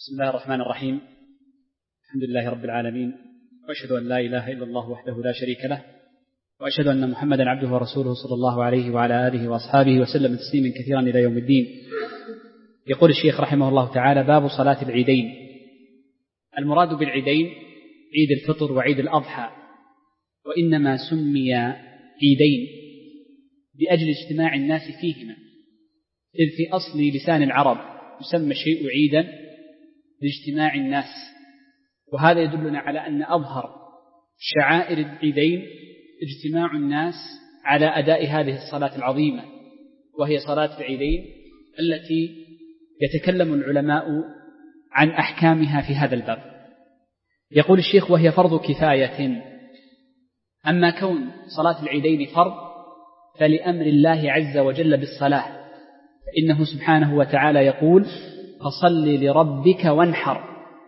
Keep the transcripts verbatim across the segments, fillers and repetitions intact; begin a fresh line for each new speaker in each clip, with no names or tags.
بسم الله الرحمن الرحيم. الحمد لله رب العالمين، وأشهد أن لا إله إلا الله وحده لا شريك له، وأشهد أن محمدا عبده ورسوله صلى الله عليه وعلى آله وأصحابه وسلم تسليما كثيرا إلى يوم الدين. يقول الشيخ رحمه الله تعالى: باب صلاة العيدين. المراد بالعيدين عيد الفطر وعيد الأضحى، وإنما سمي عيدين بأجل اجتماع الناس فيهما، إذ في أصل لسان العرب يسمى الشيء عيدا لاجتماع الناس، وهذا يدلنا على أن أظهر شعائر العيدين اجتماع الناس على أداء هذه الصلاة العظيمة، وهي صلاة العيدين التي يتكلم العلماء عن أحكامها في هذا الباب. يقول الشيخ: وهي فرض كفاية. أما كون صلاة العيدين فرض فلأمر الله عز وجل بالصلاة، فإنه سبحانه وتعالى يقول: فصل لربك وانحر.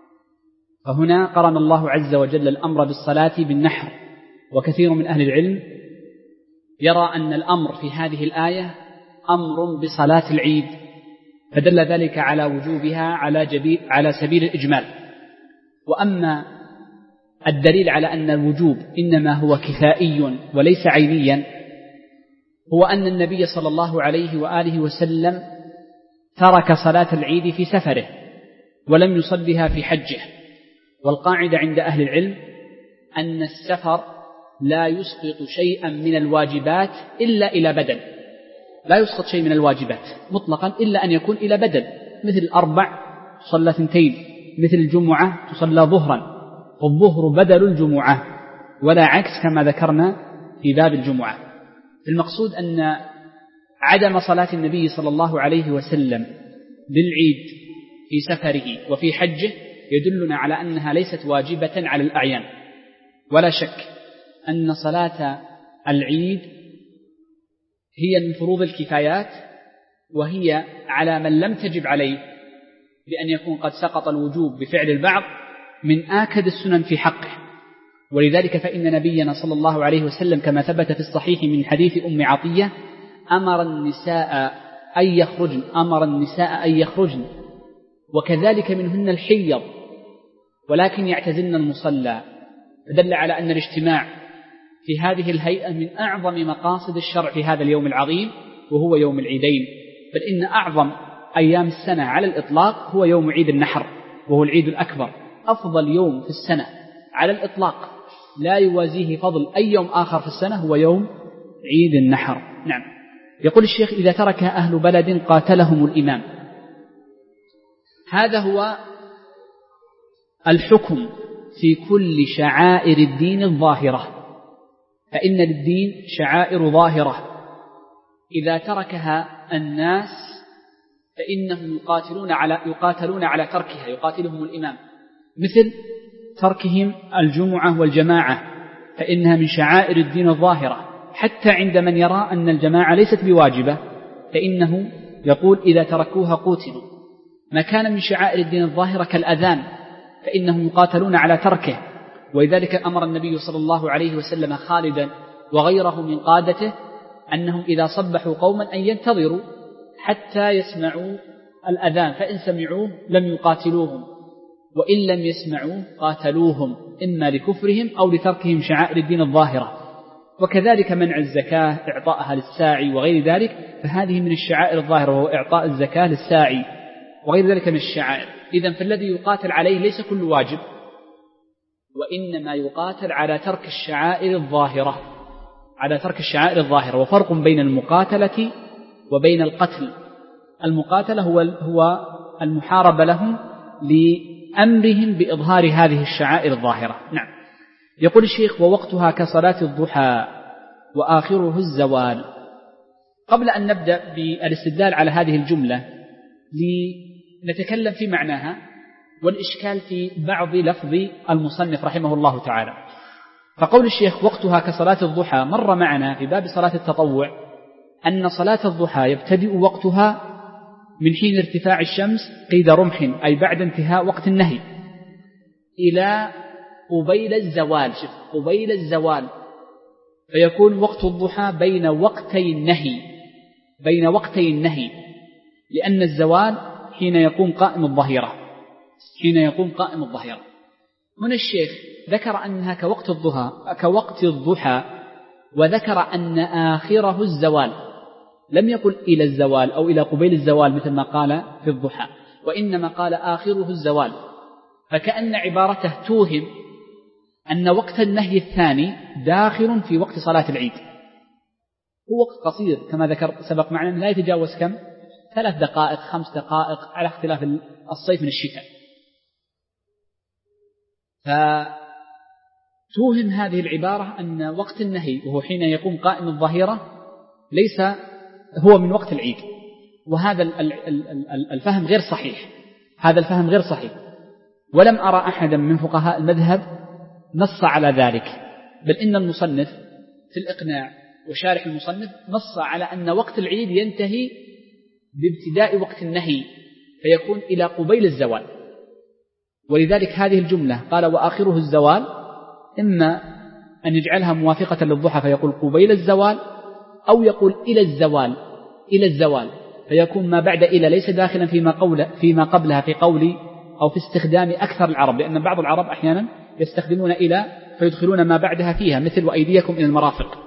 فهنا قرن الله عز وجل الأمر بالصلاة بالنحر، وكثير من أهل العلم يرى أن الأمر في هذه الآية أمر بصلاة العيد، فدل ذلك على وجوبها على, جبي على سبيل الإجمال. وأما الدليل على أن الوجوب إنما هو كفائي وليس عينيا، هو أن النبي صلى الله عليه وآله وسلم ترك صلاة العيد في سفره ولم يصلها في حجه. والقاعدة عند أهل العلم أن السفر لا يسقط شيئا من الواجبات إلا إلى بدل، لا يسقط شيء من الواجبات مطلقا إلا أن يكون إلى بدل، مثل الأربع تصلى ثنتين، مثل الجمعة تصلى ظهرا، والظهر بدل الجمعة، ولا عكس كما ذكرنا في باب الجمعة. المقصود أن عدم صلاة النبي صلى الله عليه وسلم بالعيد في سفره وفي حجه يدلنا على أنها ليست واجبة على الأعيان، ولا شك أن صلاة العيد هي من فروض الكفايات، وهي على من لم تجب عليه بأن يكون قد سقط الوجوب بفعل البعض من آكد السنن في حقه. ولذلك فإن نبينا صلى الله عليه وسلم كما ثبت في الصحيح من حديث أم عطية أمر النساء أن يخرجن أمر النساء أن يخرجن وكذلك منهن الحيض ولكن يعتزلن المصلى، فدل على أن الاجتماع في هذه الهيئة من أعظم مقاصد الشرع في هذا اليوم العظيم، وهو يوم العيدين. بل إن أعظم أيام السنة على الإطلاق هو يوم عيد النحر، وهو العيد الأكبر، أفضل يوم في السنة على الإطلاق، لا يوازيه فضل أي يوم آخر في السنة، هو يوم عيد النحر. نعم. يقول الشيخ: إذا ترك أهل بلد قاتلهم الإمام. هذا هو الحكم في كل شعائر الدين الظاهرة، فإن للدين شعائر ظاهرة إذا تركها الناس فإنهم يقاتلون على يقاتلون على تركها، يقاتلهم الإمام، مثل تركهم الجمعة والجماعة، فإنها من شعائر الدين الظاهرة، حتى عند من يرى أن الجماعة ليست بواجبة فإنه يقول: إذا تركوها قوتلوا. ما كان من شعائر الدين الظاهرة كالأذان فإنهم يقاتلون على تركه، ولذلك أمر النبي صلى الله عليه وسلم خالدا وغيره من قادته أنهم إذا صبحوا قوما أن ينتظروا حتى يسمعوا الأذان، فإن سمعوه لم يقاتلوهم، وإن لم يسمعوه قاتلوهم، إما لكفرهم أو لتركهم شعائر الدين الظاهرة. وكذلك منع الزكاة، إعطائها للساعي وغير ذلك، فهذه من الشعائر الظاهرة، وهو إعطاء الزكاة للساعي وغير ذلك من الشعائر. إذن فالذي يقاتل عليه ليس كل واجب، وإنما يقاتل على ترك الشعائر الظاهرة، على ترك الشعائر الظاهرة. وفرق بين المقاتلة وبين القتل. المقاتلة هو هو المحاربة لهم لأمرهم بإظهار هذه الشعائر الظاهرة. نعم. يقول الشيخ: ووقتها كصلاة الضحى وآخره الزوال. قبل أن نبدأ بالاستدلال على هذه الجملة لنتكلم في معناها والإشكال في بعض لفظ المصنف رحمه الله تعالى. فقول الشيخ: وقتها كصلاة الضحى، مر معنا في باب صلاة التطوع أن صلاة الضحى يبتدئ وقتها من حين ارتفاع الشمس قيد رمح، أي بعد انتهاء وقت النهي، إلى قبيل الزوال. شوف، قبيل الزوال، فيكون وقت الضحى بين وقتي النهي، بين وقتي النهي، لأن الزوال حين يقوم قائم الظهيرة، حين يقوم قائم الظهيرة. هنا الشيخ ذكر أنها كوقت الضحى كوقت الضحى وذكر أن آخره الزوال، لم يقل إلى الزوال أو إلى قبيل الزوال مثل ما قال في الضحى، وإنما قال آخره الزوال، فكأن عبارته توهم أن وقت النهي الثاني داخل في وقت صلاة العيد. هو وقت قصير كما ذكر سبق معنا، لا يتجاوز كم؟ ثلاث دقائق خمس دقائق على اختلاف الصيف من الشتاء. فتوهم هذه العبارة أن وقت النهي وهو حين يقوم قائم الظهيرة ليس هو من وقت العيد، وهذا الفهم غير صحيح، هذا الفهم غير صحيح، ولم أرى أحدا من فقهاء المذهب نص على ذلك، بل إن المصنف في الإقناع وشارح المصنف نص على أن وقت العيد ينتهي بابتداء وقت النهي فيكون إلى قبيل الزوال، ولذلك هذه الجملة قال وآخره الزوال إما أن يجعلها موافقة للضحى فيقول قبيل الزوال، أو يقول إلى الزوال إلى الزوال فيكون ما بعد إلى ليس داخلا فيما, قول فيما قبلها في قولي أو في استخدام أكثر العرب، لأن بعض العرب أحيانا يستخدمون إلى فيدخلون ما بعدها فيها مثل وأيديكم إلى المرافق،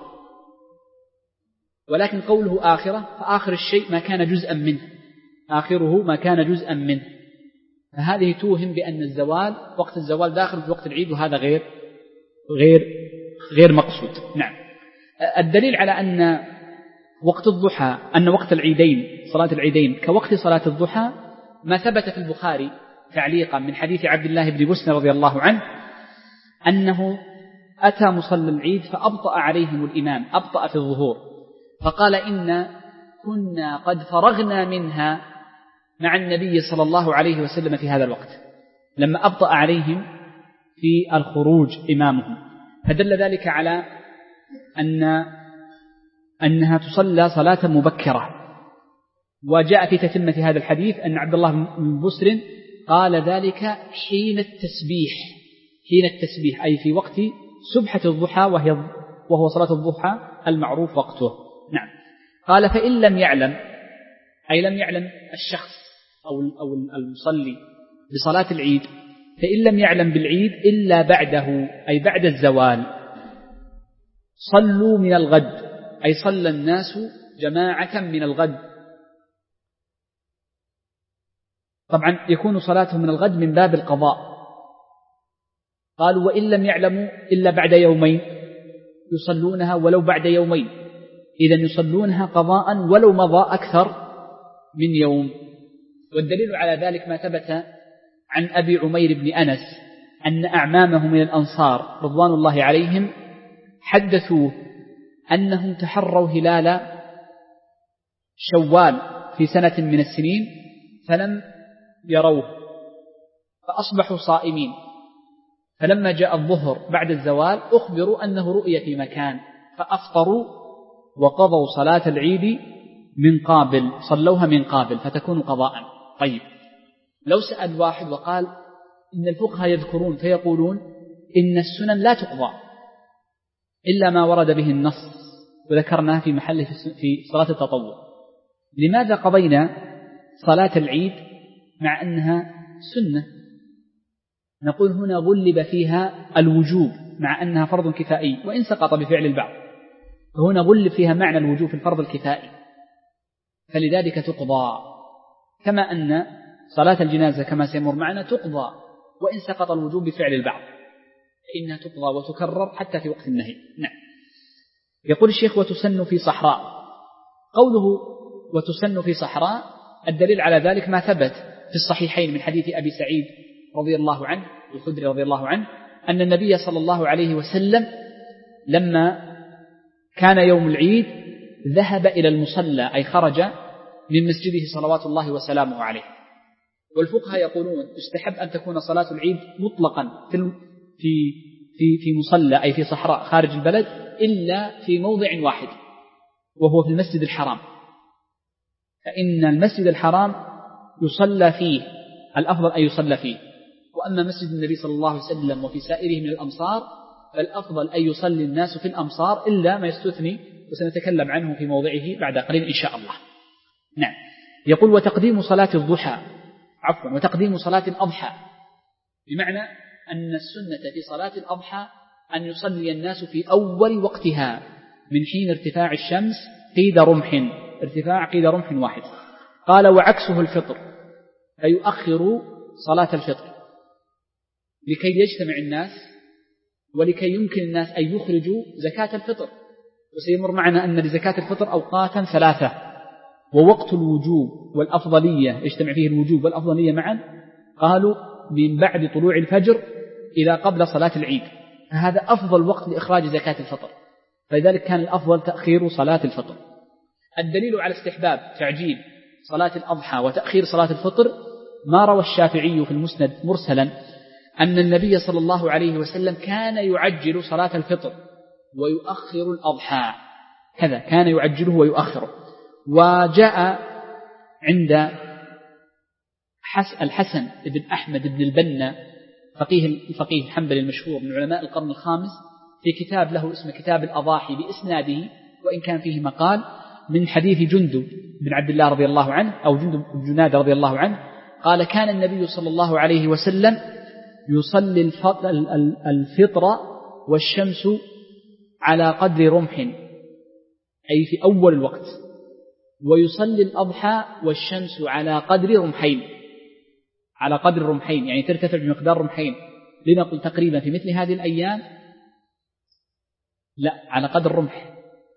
ولكن قوله آخرة فآخر الشيء ما كان جزءا منه، آخره ما كان جزءا منه، فهذه توهم بأن الزوال وقت الزوال داخل في وقت العيد، وهذا غير غير غير مقصود. نعم. الدليل على أن وقت الضحى أن وقت العيدين صلاة العيدين كوقت صلاة الضحى ما ثبت في البخاري تعليقا من حديث عبد الله بن بسر رضي الله عنه أنه أتى مصلى العيد فأبطأ عليهم الإمام، أبطأ في الظهور، فقال إن كنا قد فرغنا منها مع النبي صلى الله عليه وسلم في هذا الوقت، لما أبطأ عليهم في الخروج إمامهم، فدل ذلك على أن أنها تصلى صلاة مبكرة. وجاء في تتمة هذا الحديث أن عبد الله بن بسر قال ذلك حين التسبيح، حين التسبيح أي في وقت سبحة الضحى وهي وهو صلاة الضحى المعروف وقته. نعم. قال فإن لم يعلم أي لم يعلم الشخص أو أو المصلي بصلاة العيد، فإن لم يعلم بالعيد إلا بعده أي بعد الزوال صلوا من الغد أي صلى الناس جماعة من الغد. طبعا يكون صلاتهم من الغد من باب القضاء. قالوا وإن لم يعلموا إلا بعد يومين يصلونها ولو بعد يومين، إذن يصلونها قضاء ولو مضى أكثر من يوم. والدليل على ذلك ما ثبت عن أبي عمير بن أنس أن أعمامه من الأنصار رضوان الله عليهم حدثوه أنهم تحروا هلال شوال في سنة من السنين فلم يروه فأصبحوا صائمين، فلما جاء الظهر بعد الزوال أخبروا أنه رؤية في مكان فأفطروا وقضوا صلاة العيد من قابل، صلوها من قابل فتكون قضاء. طيب لو سأل واحد وقال إن الفقهاء يذكرون فيقولون إن السنن لا تقضى إلا ما ورد به النص، وذكرناه في محل في صلاة التطوع، لماذا قضينا صلاة العيد مع أنها سنة؟ نقول هنا غلب فيها الوجوب مع أنها فرض كفائي وإن سقط بفعل البعض، فهنا غلب فيها معنى الوجوب في الفرض الكفائي فلذلك تقضى، كما أن صلاة الجنازة كما سيمر معنا تقضى وإن سقط الوجوب بفعل البعض، إنها تقضى وتكرر حتى في وقت النهي. نعم. يقول الشيخ وتسن في صحراء. قوله وتسن في صحراء الدليل على ذلك ما ثبت في الصحيحين من حديث أبي سعيد رضي الله عنه الخدري رضي الله عنه أن النبي صلى الله عليه وسلم لما كان يوم العيد ذهب إلى المصلى أي خرج من مسجده صلوات الله وسلامه عليه. والفقهاء يقولون يستحب أن تكون صلاة العيد مطلقا في في في في مصلى أي في صحراء خارج البلد إلا في موضع واحد وهو في المسجد الحرام، فإن المسجد الحرام يصلى فيه الأفضل أن يصلى فيه، وأما مسجد النبي صلى الله عليه وسلم وفي سائره من الأمصار فالأفضل أن يصلي الناس في الأمصار إلا ما يستثني وسنتكلم عنه في موضعه بعد قليل إن شاء الله. نعم. يقول وتقديم صلاة الضحى عفوا وتقديم صلاة الأضحى، بمعنى أن السنة في صلاة الأضحى أن يصلي الناس في أول وقتها من حين ارتفاع الشمس قيد رمح، ارتفاع قيد رمح واحد. قال وعكسه الفطر، فيؤخر صلاة الفطر لكي يجتمع الناس ولكي يمكن الناس أن يخرجوا زكاة الفطر. وسيمر معنا أن لزكاة الفطر أوقاتا ثلاثة، ووقت الوجوب والأفضلية يجتمع فيه الوجوب والأفضلية معا، قالوا من بعد طلوع الفجر إلى قبل صلاة العيد، فهذا أفضل وقت لإخراج زكاة الفطر، فلذلك كان الأفضل تأخير صلاة الفطر. الدليل على استحباب تعجيل صلاة الأضحى وتأخير صلاة الفطر ما روى الشافعي في المسند مرسلا أن النبي صلى الله عليه وسلم كان يعجل صلاة الفطر ويؤخر الأضحى، كذا كان يعجله ويؤخره. وجاء عند الحسن بن أحمد بن البنا فقيه الفقيه الحنبلي المشهور من علماء القرن الخامس في كتاب له اسم كتاب الأضاحي بإسناده، وإن كان فيه مقال، من حديث جندب بن عبد الله رضي الله عنه أو جندب بن جنادة رضي الله عنه قال كان النبي صلى الله عليه وسلم يصلي الفطر والشمس على قدر رمح، أي في أول الوقت، ويصلي الأضحى والشمس على قدر رمحين، على قدر رمحين يعني ترتفع بمقدار رمحين، لنقل تقريبا في مثل هذه الأيام لا على قدر رمح،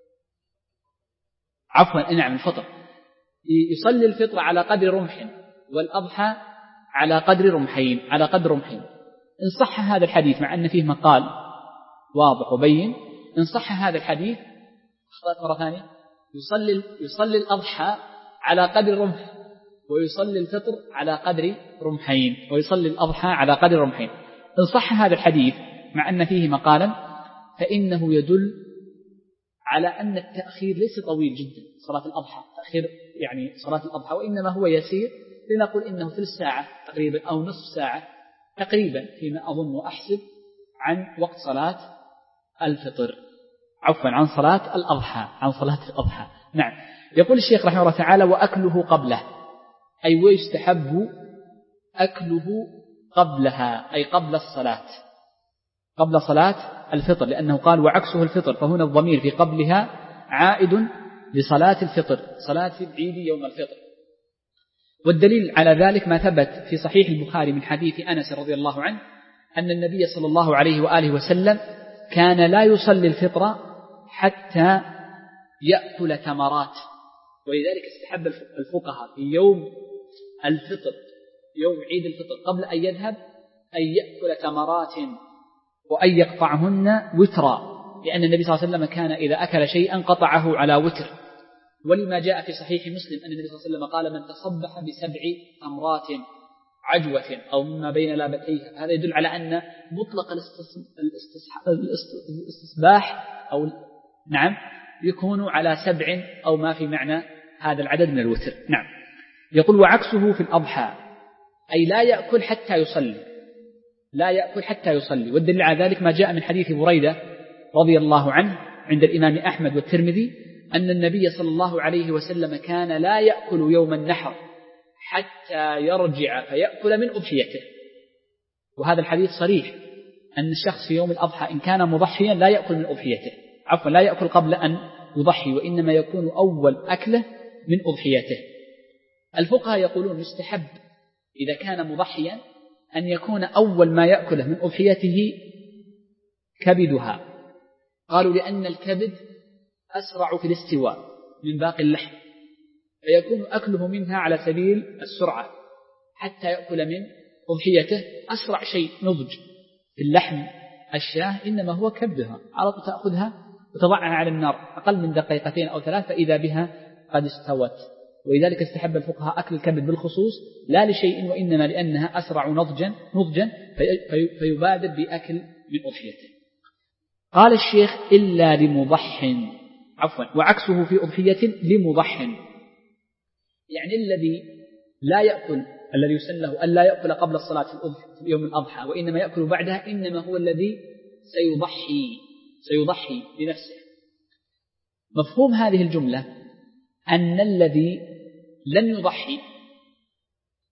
عفوا نعم الفطر، يصلي الفطر على قدر رمح والأضحى على قدر رمحين، على قدر رمحين. إن صح هذا الحديث مع أن فيه مقال واضح وبين، إن صح هذا الحديث أخطأت مرة ثانية، يصلي يصلي الأضحى على قدر رمح ويصلي الفطر على قدر رمحين، ويصلي الأضحى على قدر رمحين. إن صح هذا الحديث مع أن فيه مقالا فإنه يدل على أن التأخير ليس طويل جدا، صلاة الأضحى تأخير يعني صلاة الأضحى، وإنما هو يسير، لنقول إنه ثلث ساعة تقريبا أو نصف ساعة تقريبا فيما أظن وأحسب عن وقت صلاة الفطر، عفوا عن صلاة الأضحى، عن صلاة الأضحى. نعم. يقول الشيخ رحمه الله تعالى وأكله قبله، أي ويستحب أكله قبلها، أي قبل الصلاة، قبل صلاة الفطر، لأنه قال وعكسه الفطر، فهنا الضمير في قبلها عائد لصلاة الفطر، صلاة العيد يوم الفطر. والدليل على ذلك ما ثبت في صحيح البخاري من حديث أنس رضي الله عنه أن النبي صلى الله عليه وآله وسلم كان لا يصلي الفطر حتى يأكل تمرات، ولذلك استحب الفقهاء في يوم الفطر، يوم عيد الفطر، قبل أن يذهب أن يأكل تمرات وأن يقطعهن وترا، لأن النبي صلى الله عليه وسلم كان إذا أكل شيئا قطعه على وتر. ولما جاء في صحيح مسلم أن النبي صلى الله عليه وسلم قال من تصبح بسبع تمرات عجوة أو مما بين لابتيها، هذا يدل على أن مطلق الاستصباح أو نعم يكون على سبع أو ما في معنى هذا العدد من الوتر. نعم. يقول وعكسه في الأضحى، أي لا يأكل حتى يصلي، لا يأكل حتى يصلي. والدليل على ذلك ما جاء من حديث بريدة رضي الله عنه عند الإمام أحمد والترمذي أن النبي صلى الله عليه وسلم كان لا يأكل يوم النحر حتى يرجع فيأكل من أضحيته. وهذا الحديث صريح أن الشخص في يوم الأضحى إن كان مضحيا لا يأكل من أضحيته، عفوا لا يأكل قبل أن يضحي، وإنما يكون أول أكله من أضحيته. الفقهاء يقولون يستحب إذا كان مضحيا أن يكون أول ما يأكله من أضحيته كبدها، قالوا لأن الكبد أسرع في الاستواء من باقي اللحم، فيكون أكله منها على سبيل السرعة حتى يأكل من أضحيته. أسرع شيء نضج في اللحم الشاه إنما هو كبدها، على طول تأخذها وتضعها على النار أقل من دقيقتين أو ثلاث فإذا بها قد استوت. ولذلك استحب الفقهاء أكل الكبد بالخصوص لا لشيء وإنما لأنها أسرع نضجا, نضجا في فيبادر بأكل من أضحيته. قال الشيخ إلا لمضح، عفوا وعكسه في أضحية لمضح، يعني الذي لا يأكل، الذي يسن له أن لا يأكل قبل الصلاة في يوم الأضحى وإنما يأكل بعدها، إنما هو الذي سيضحي سيضحي لنفسه. مفهوم هذه الجملة أن الذي لن يضحي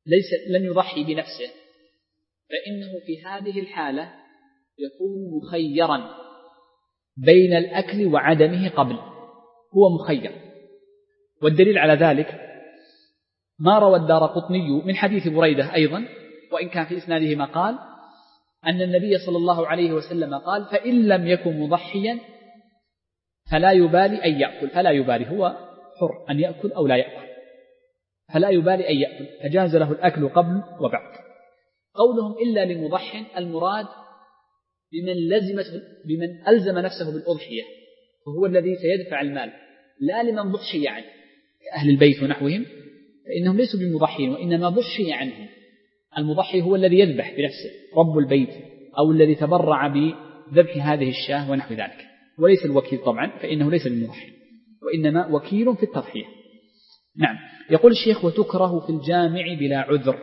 ليس لن يضحي بنفسه، فإنه في هذه الحالة يكون مخيرا بين الأكل وعدمه قبل، هو مخير. والدليل على ذلك ما روى الدارقطني من حديث بريدة أيضا، وإن كان في إسناده ما قال أن النبي صلى الله عليه وسلم قال: فإن لم يكن مضحيا فلا يبالي أن يأكل. فلا يبالي، هو حر أن يأكل أو لا يأكل، فلا يبالي أن يأكل، فجاز له الأكل قبل وبعد. قولهم إلا لمضح، المراد بمن لزمته بمن ألزم نفسه بالأضحية، وهو الذي سيدفع المال، لا لمن ضحي عنه كأهل البيت ونحوهم، فإنهم ليسوا بمضحين وإنما ضحي عنهم. المضحي هو الذي يذبح بنفسه، رب البيت أو الذي تبرع بذبح هذه الشاة ونحو ذلك، وليس الوكيل طبعا، فإنه ليس بمضحي وإنما وكيل في التضحية. نعم. يقول الشيخ: وتكره في الجامع بلا عذر،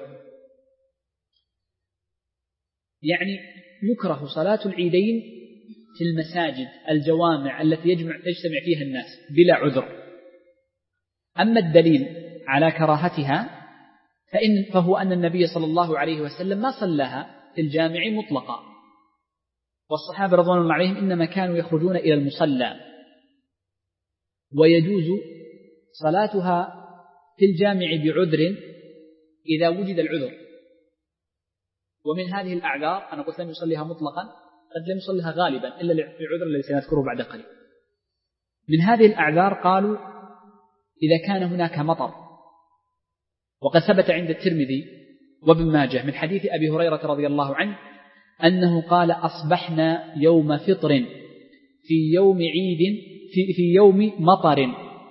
يعني يكره صلاة العيدين في المساجد الجوامع التي يجمع يجتمع فيها الناس بلا عذر. أما الدليل على كراهتها فإن فهو أن النبي صلى الله عليه وسلم ما صلىها في الجامع مطلقا، والصحابة رضوان الله عليهم إنما كانوا يخرجون إلى المصلى، ويجوز صلاتها في الجامع بعذر إذا وجد العذر. ومن هذه الأعذار أنا قلت لم يصليها مطلقا، قد لم يصليها غالبا إلا للعذر الذي سنذكره بعد قليل. من هذه الأعذار قالوا إذا كان هناك مطر، وقد ثبت عند الترمذي وابن ماجه من حديث أبي هريرة رضي الله عنه أنه قال: أصبحنا يوم فطر في يوم عيد في, في يوم مطر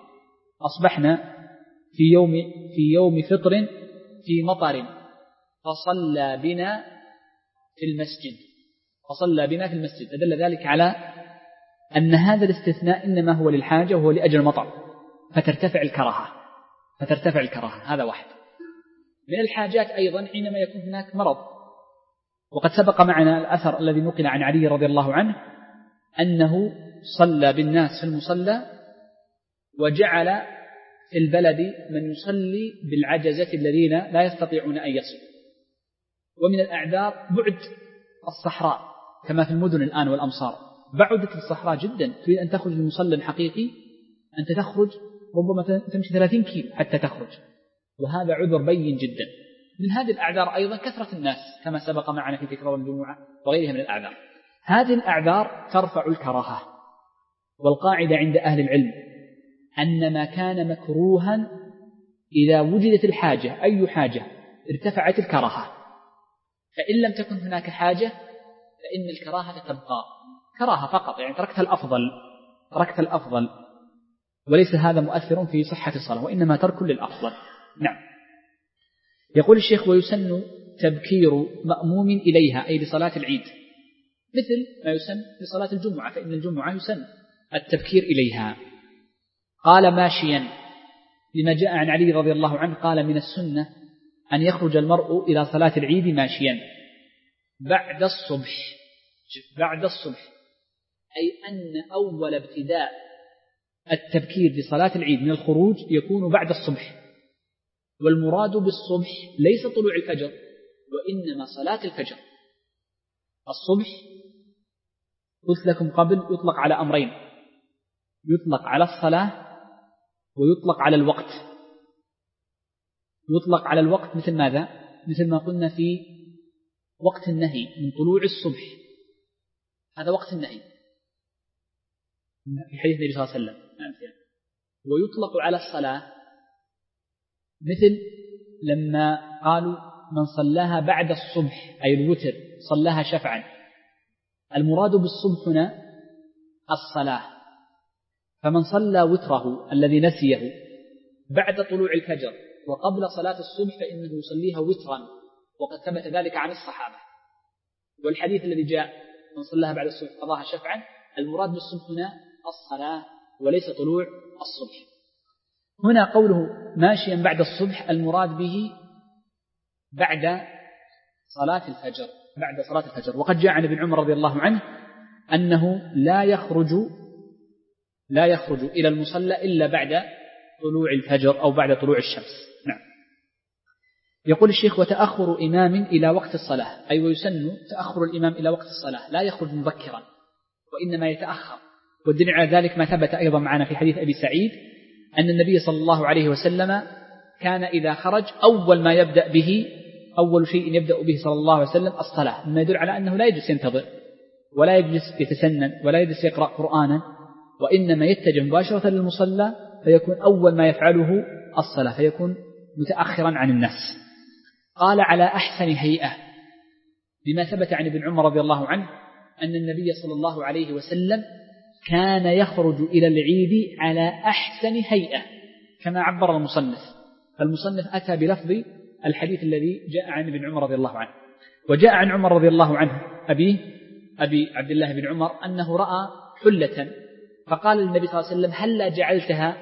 أصبحنا في يوم في يوم فطر في مطر فصلى بنا في المسجد فصلى بنا في المسجد فدل ذلك على أن هذا الاستثناء إنما هو للحاجة وهو لأجل المطر، فترتفع الكراهة فترتفع الكراهة هذا واحد. من الحاجات أيضا حينما يكون هناك مرض، وقد سبق معنا الأثر الذي نقل عن علي رضي الله عنه أنه صلى بالناس في المصلى، وجعل في البلد من يصلي بالعجزة الذين لا يستطيعون أن يصلوا. ومن الأعذار بعد الصحراء، كما في المدن الآن والأمصار بعدت الصحراء جدا، تريد أن تخرج لمصلى حقيقي أنت تخرج ربما تمشي ثلاثين كيلو حتى تخرج، وهذا عذر بين جدا. من هذه الأعذار أيضا كثرة الناس كما سبق معنا في تكرار الجمعة وغيرها من الأعذار. هذه الأعذار ترفع الكراهة، والقاعدة عند أهل العلم أن ما كان مكروها إذا وجدت الحاجة أي حاجة ارتفعت الكراهة، فإن لم تكن هناك حاجة فإن الكراهة تبقى كراهة فقط، يعني تركت الأفضل تركت الأفضل وليس هذا مؤثر في صحة الصلاة، وإنما ترك للأفضل. نعم. يقول الشيخ: ويسن تبكير مأموم إليها، أي لصلاة العيد، مثل ما يسن لصلاة الجمعة، فإن الجمعة يسن التبكير إليها. قال: ماشيا، لما جاء عن علي رضي الله عنه قال: من السنة أن يخرج المرء إلى صلاة العيد ماشيا بعد الصبح بعد الصبح أي أن أول ابتداء التبكير لصلاة العيد من الخروج يكون بعد الصبح. والمراد بالصبح ليس طلوع الفجر، وإنما صلاة الفجر. الصبح قلت لكم قبل يطلق على أمرين: يطلق على الصلاة ويطلق على الوقت. يطلق على الوقت مثل ماذا؟ مثل ما قلنا في وقت النهي من طلوع الصبح، هذا وقت النهي في حديث النبي صلى الله عليه وسلم. ويطلق على الصلاة مثل لما قالوا من صلاها بعد الصبح أي الوتر صلاها شفعا. المراد بالصبح هنا الصلاة، فمن صلى وتره الذي نسيه بعد طلوع الفجر وقبل صلاة الصبح فإنه يصليها وترا، وقد ثبت ذلك عن الصحابة. والحديث الذي جاء من صلاها بعد الصبح قضاها شفعا، المراد بالصبح هنا الصلاة وليس طلوع الصبح. هنا قوله ماشيا بعد الصبح المراد به بعد صلاة الفجر بعد صلاة الفجر. وقد جاء عن ابن عمر رضي الله عنه أنه لا يخرج لا يخرج إلى المصلى إلا بعد طلوع الفجر أو بعد طلوع الشمس. نعم. يقول الشيخ: وتأخر إمام إلى وقت الصلاة، أي ويسن تأخر الإمام إلى وقت الصلاة، لا يخرج مبكرا وإنما يتأخر. والدليل على ذلك ما ثبت أيضا معنا في حديث أبي سعيد أن النبي صلى الله عليه وسلم كان إذا خرج أول ما يبدأ به أول شيء يبدأ به صلى الله عليه وسلم الصلاة، مما يدل على أنه لا يجلس ينتظر ولا يجلس يتسنن ولا يجلس يقرأ قرآنا، وإنما يتجه مباشرة للمصلى فيكون أول ما يفعله الصلاة، فيكون متأخرا عن الناس. قال: على أحسن هيئة، بما ثبت عن ابن عمر رضي الله عنه أن النبي صلى الله عليه وسلم كان يخرج إلى العيد على أحسن هيئة كما عبر المصنف. فالمصنف أتى بلفظ الحديث الذي جاء عن ابن عمر رضي الله عنه. وجاء عن عمر رضي الله عنه أبي أبي عبد الله بن عمر أنه رأى حلة فقال للنبي صلى الله عليه وسلم: هل جعلتها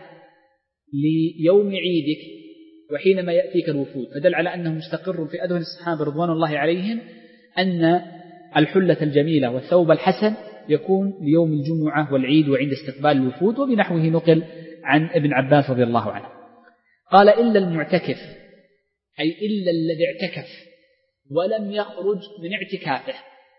ليوم عيدك وحينما يأتيك الوفود؟ فدل على أنه مستقر في أذهن الصحابة رضوان الله عليهم أن الحلة الجميلة والثوب الحسن يكون ليوم الجمعة والعيد وعند استقبال الوفود، وبنحوه نقل عن ابن عباس رضي الله عنه. قال: إلا المعتكف، أي إلا الذي اعتكف ولم يخرج من اعتكافه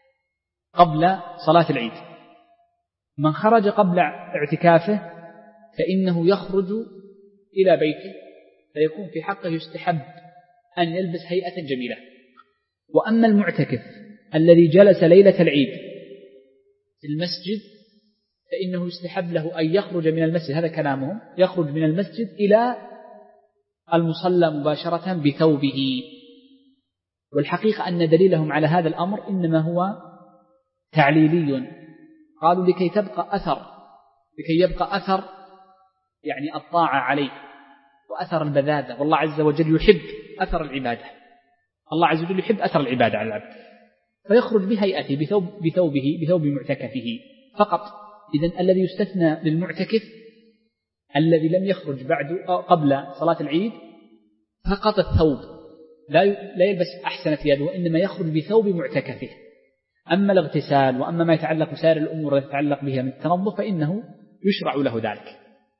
قبل صلاة العيد. من خرج قبل اعتكافه فإنه يخرج إلى بيته، فيكون في حقه يستحب أن يلبس هيئة جميلة. وأما المعتكف الذي جلس ليلة العيد في المسجد فإنه يستحب له أن يخرج من المسجد، هذا كلامهم، يخرج من المسجد إلى المصلى مباشرة بثوبه. والحقيقة أن دليلهم على هذا الأمر إنما هو تعليلي، قالوا لكي تبقى أثر لكي يبقى أثر يعني الطاعة عليه وأثر البذاذة، والله عز وجل يحب أثر العبادة، الله عز وجل يحب أثر العبادة على العبد، فيخرج بهيئته بثوب بثوبه بثوب معتكفه فقط. إذن الذي يستثنى للمعتكف الذي لم يخرج بعد قبل صلاة العيد فقط الثوب، لا لا يلبس أحسن ثيابه وإنما يخرج بثوب معتكفه. أما الاغتسال وأما ما يتعلق بسائر الأمور التي تتعلق بها من التنظف فإنه يشرع له ذلك.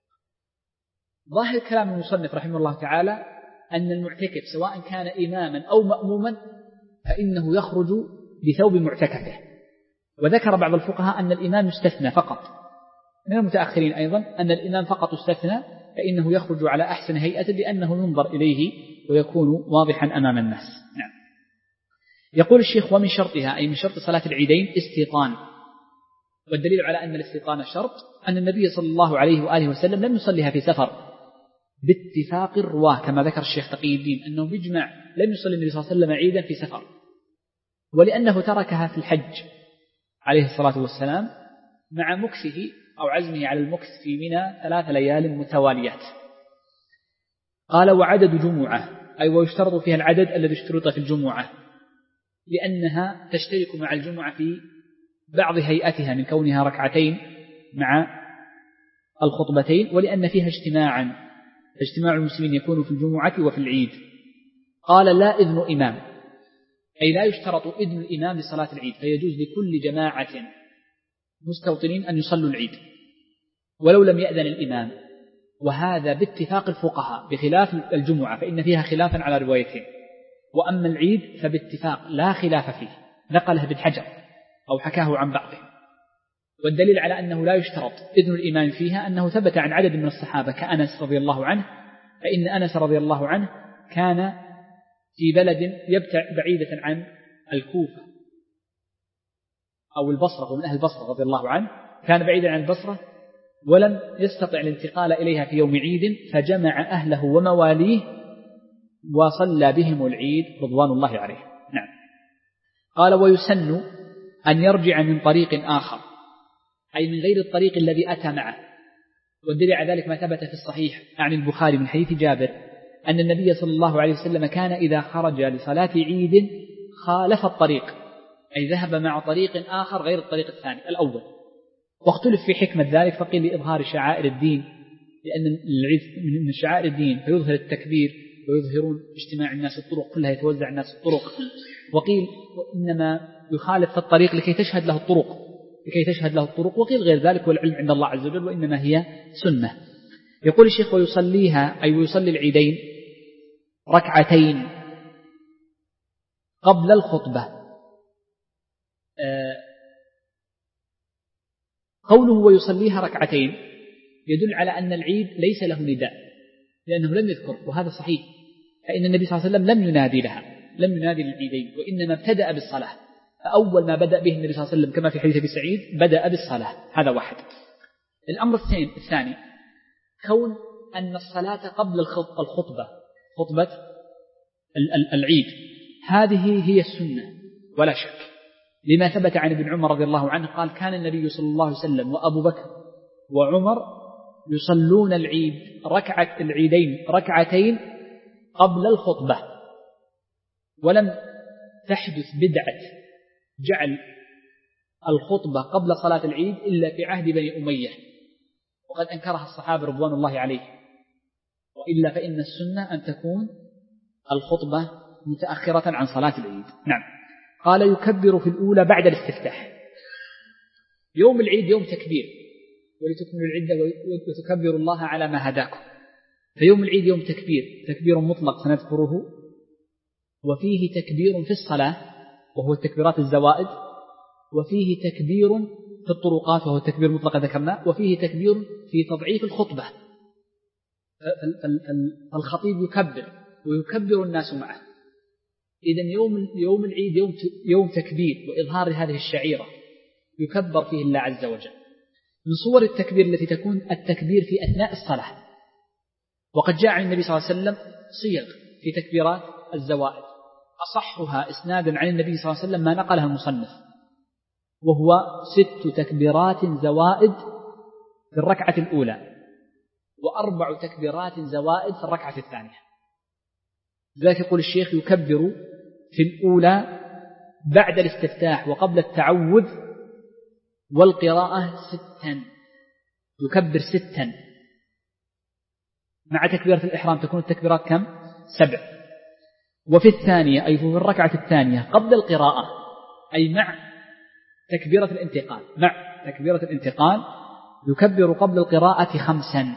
ظاهر كلام المصنف رحمه الله تعالى أن المعتكف سواء كان إماما أو مأموما فإنه يخرج بثوب معتكفه. وذكر بعض الفقهاء أن الإمام يستثنى فقط، من المتأخرين أيضا أن الإمام فقط يستثنى، فإنه يخرج على أحسن هيئة لأنه ينظر إليه ويكون واضحا أمام الناس. نعم. يقول الشيخ: ومن شرطها، أي من شرط صلاة العيدين استيطان. والدليل على أن الاستيطان شرط أن النبي صلى الله عليه وآله وسلم لم يصليها في سفر باتفاق الرواه، كما ذكر الشيخ تقي الدين أنه بيجمع لم يصلي النبي صلى الله عليه وسلم عيدا في سفر، ولأنه تركها في الحج عليه الصلاة والسلام مع مكسه أو عزمه على المكس في منى ثلاث ليال متواليات. قال: وعدد جمعة، أي ويشترط فيها العدد الذي اشترط في الجمعة، لأنها تشترك مع الجمعة في بعض هيئتها من كونها ركعتين مع الخطبتين، ولأن فيها اجتماعا، اجتماع المسلمين يكون في الجمعة وفي العيد. قال: لا إذن إمام، أي لا يشترط إذن الإمام لصلاة العيد، فيجوز لكل جماعة مستوطنين أن يصلوا العيد ولو لم يأذن الإمام، وهذا باتفاق الفقهاء بخلاف الجمعة فإن فيها خلافا على روايتين. وأما العيد فباتفاق لا خلاف فيه، نقله ابن حجر أو حكاه عن بعضه. والدليل على أنه لا يشترط إذن الإمام فيها أنه ثبت عن عدد من الصحابة كأنس رضي الله عنه، فإن أنس رضي الله عنه كان في بلد يبتع بعيدة عن الكوفة أو البصرة، ومن أهل البصرة رضي الله عنه، كان بعيدا عن البصرة ولم يستطع الانتقال إليها في يوم عيد، فجمع أهله ومواليه وصلى بهم العيد رضوان الله عليه. نعم. قال: ويسن أن يرجع من طريق آخر، أي من غير الطريق الذي أتى معه. والدليل على ذلك ما ثبت في الصحيح عن البخاري من حديث جابر أن النبي صلى الله عليه وسلم كان إذا خرج لصلاة عيد خالف الطريق، أي ذهب مع طريق آخر غير الطريق الثاني الأول. واختلف في حكمة ذلك، فقيل لإظهار شعائر الدين، لأن العيد من شعائر الدين فيظهر التكبير ويظهرون اجتماع الناس الطرق كلها، يتوزع الناس الطرق. وقيل إنما يخالف في الطريق لكي تشهد له الطرق لكي تشهد له الطرق وقيل غير ذلك، والعلم عند الله عز وجل، وإنما هي سنة. يقول الشيخ: ويصليها، أي ويصلي العيدين ركعتين، قبل الخطبة. قوله ويصليها ركعتين يدل على أن العيد ليس له نداء لأنه لم يذكر، وهذا صحيح، فإن النبي صلى الله عليه وسلم لم ينادي لها، لم ينادي للعيدين، وإنما ابتدأ بالصلاة. فأول ما بدأ به النبي صلى الله عليه وسلم كما في حديث أبي سعيد بدأ بالصلاة. هذا واحد. الأمر الثاني كون أن الصلاة قبل الخطبة، خطبة العيد، هذه هي السنة ولا شك، لما ثبت عن ابن عمر رضي الله عنه قال كان النبي صلى الله عليه وسلم وأبو بكر وعمر يصلون العيد ركعة العيدين ركعتين قبل الخطبة، ولم تحدث بدعة جعل الخطبة قبل صلاة العيد إلا في عهد بني أمية، وقد أنكرها الصحابة رضوان الله عليهم، وإلا فإن السنة أن تكون الخطبة متأخرة عن صلاة العيد. نعم. قال يكبر في الأولى بعد الاستفتاح. يوم العيد يوم تكبير، ولتكملوا العدة وتكبروا الله على ما هداكم، فيوم العيد يوم تكبير، تكبير مطلق سنذكره، وفيه تكبير في الصلاة وهو التكبيرات الزوائد، وفيه تكبير في الطرقات وهو التكبير المطلق ذكرناه، وفيه تكبير في تضعيف الخطبة، فالخطيب يكبر ويكبر الناس معه. إذن يوم يوم العيد يوم يوم تكبير وإظهار هذه الشعيرة يكبر فيه الله عز وجل. من صور التكبير التي تكون التكبير في أثناء الصلاة، وقد جاء عن النبي صلى الله عليه وسلم صيغ في تكبيرات الزوائد، أصحها إسنادا عن النبي صلى الله عليه وسلم ما نقلها المصنف، وهو ست تكبيرات زوائد في الركعة الأولى، وأربع تكبيرات زوائد في الركعة الثانية. ذلك يقول الشيخ يكبر في الأولى بعد الاستفتاح وقبل التعوذ والقراءة ستا، يكبر ستا، مع تكبيرة الإحرام تكون التكبيرات كم؟ سبع. وفي الثانية أي في الركعة الثانية قبل القراءة، أي مع تكبيرة الانتقال، مع تكبيرة الانتقال يكبر قبل القراءة خمسا،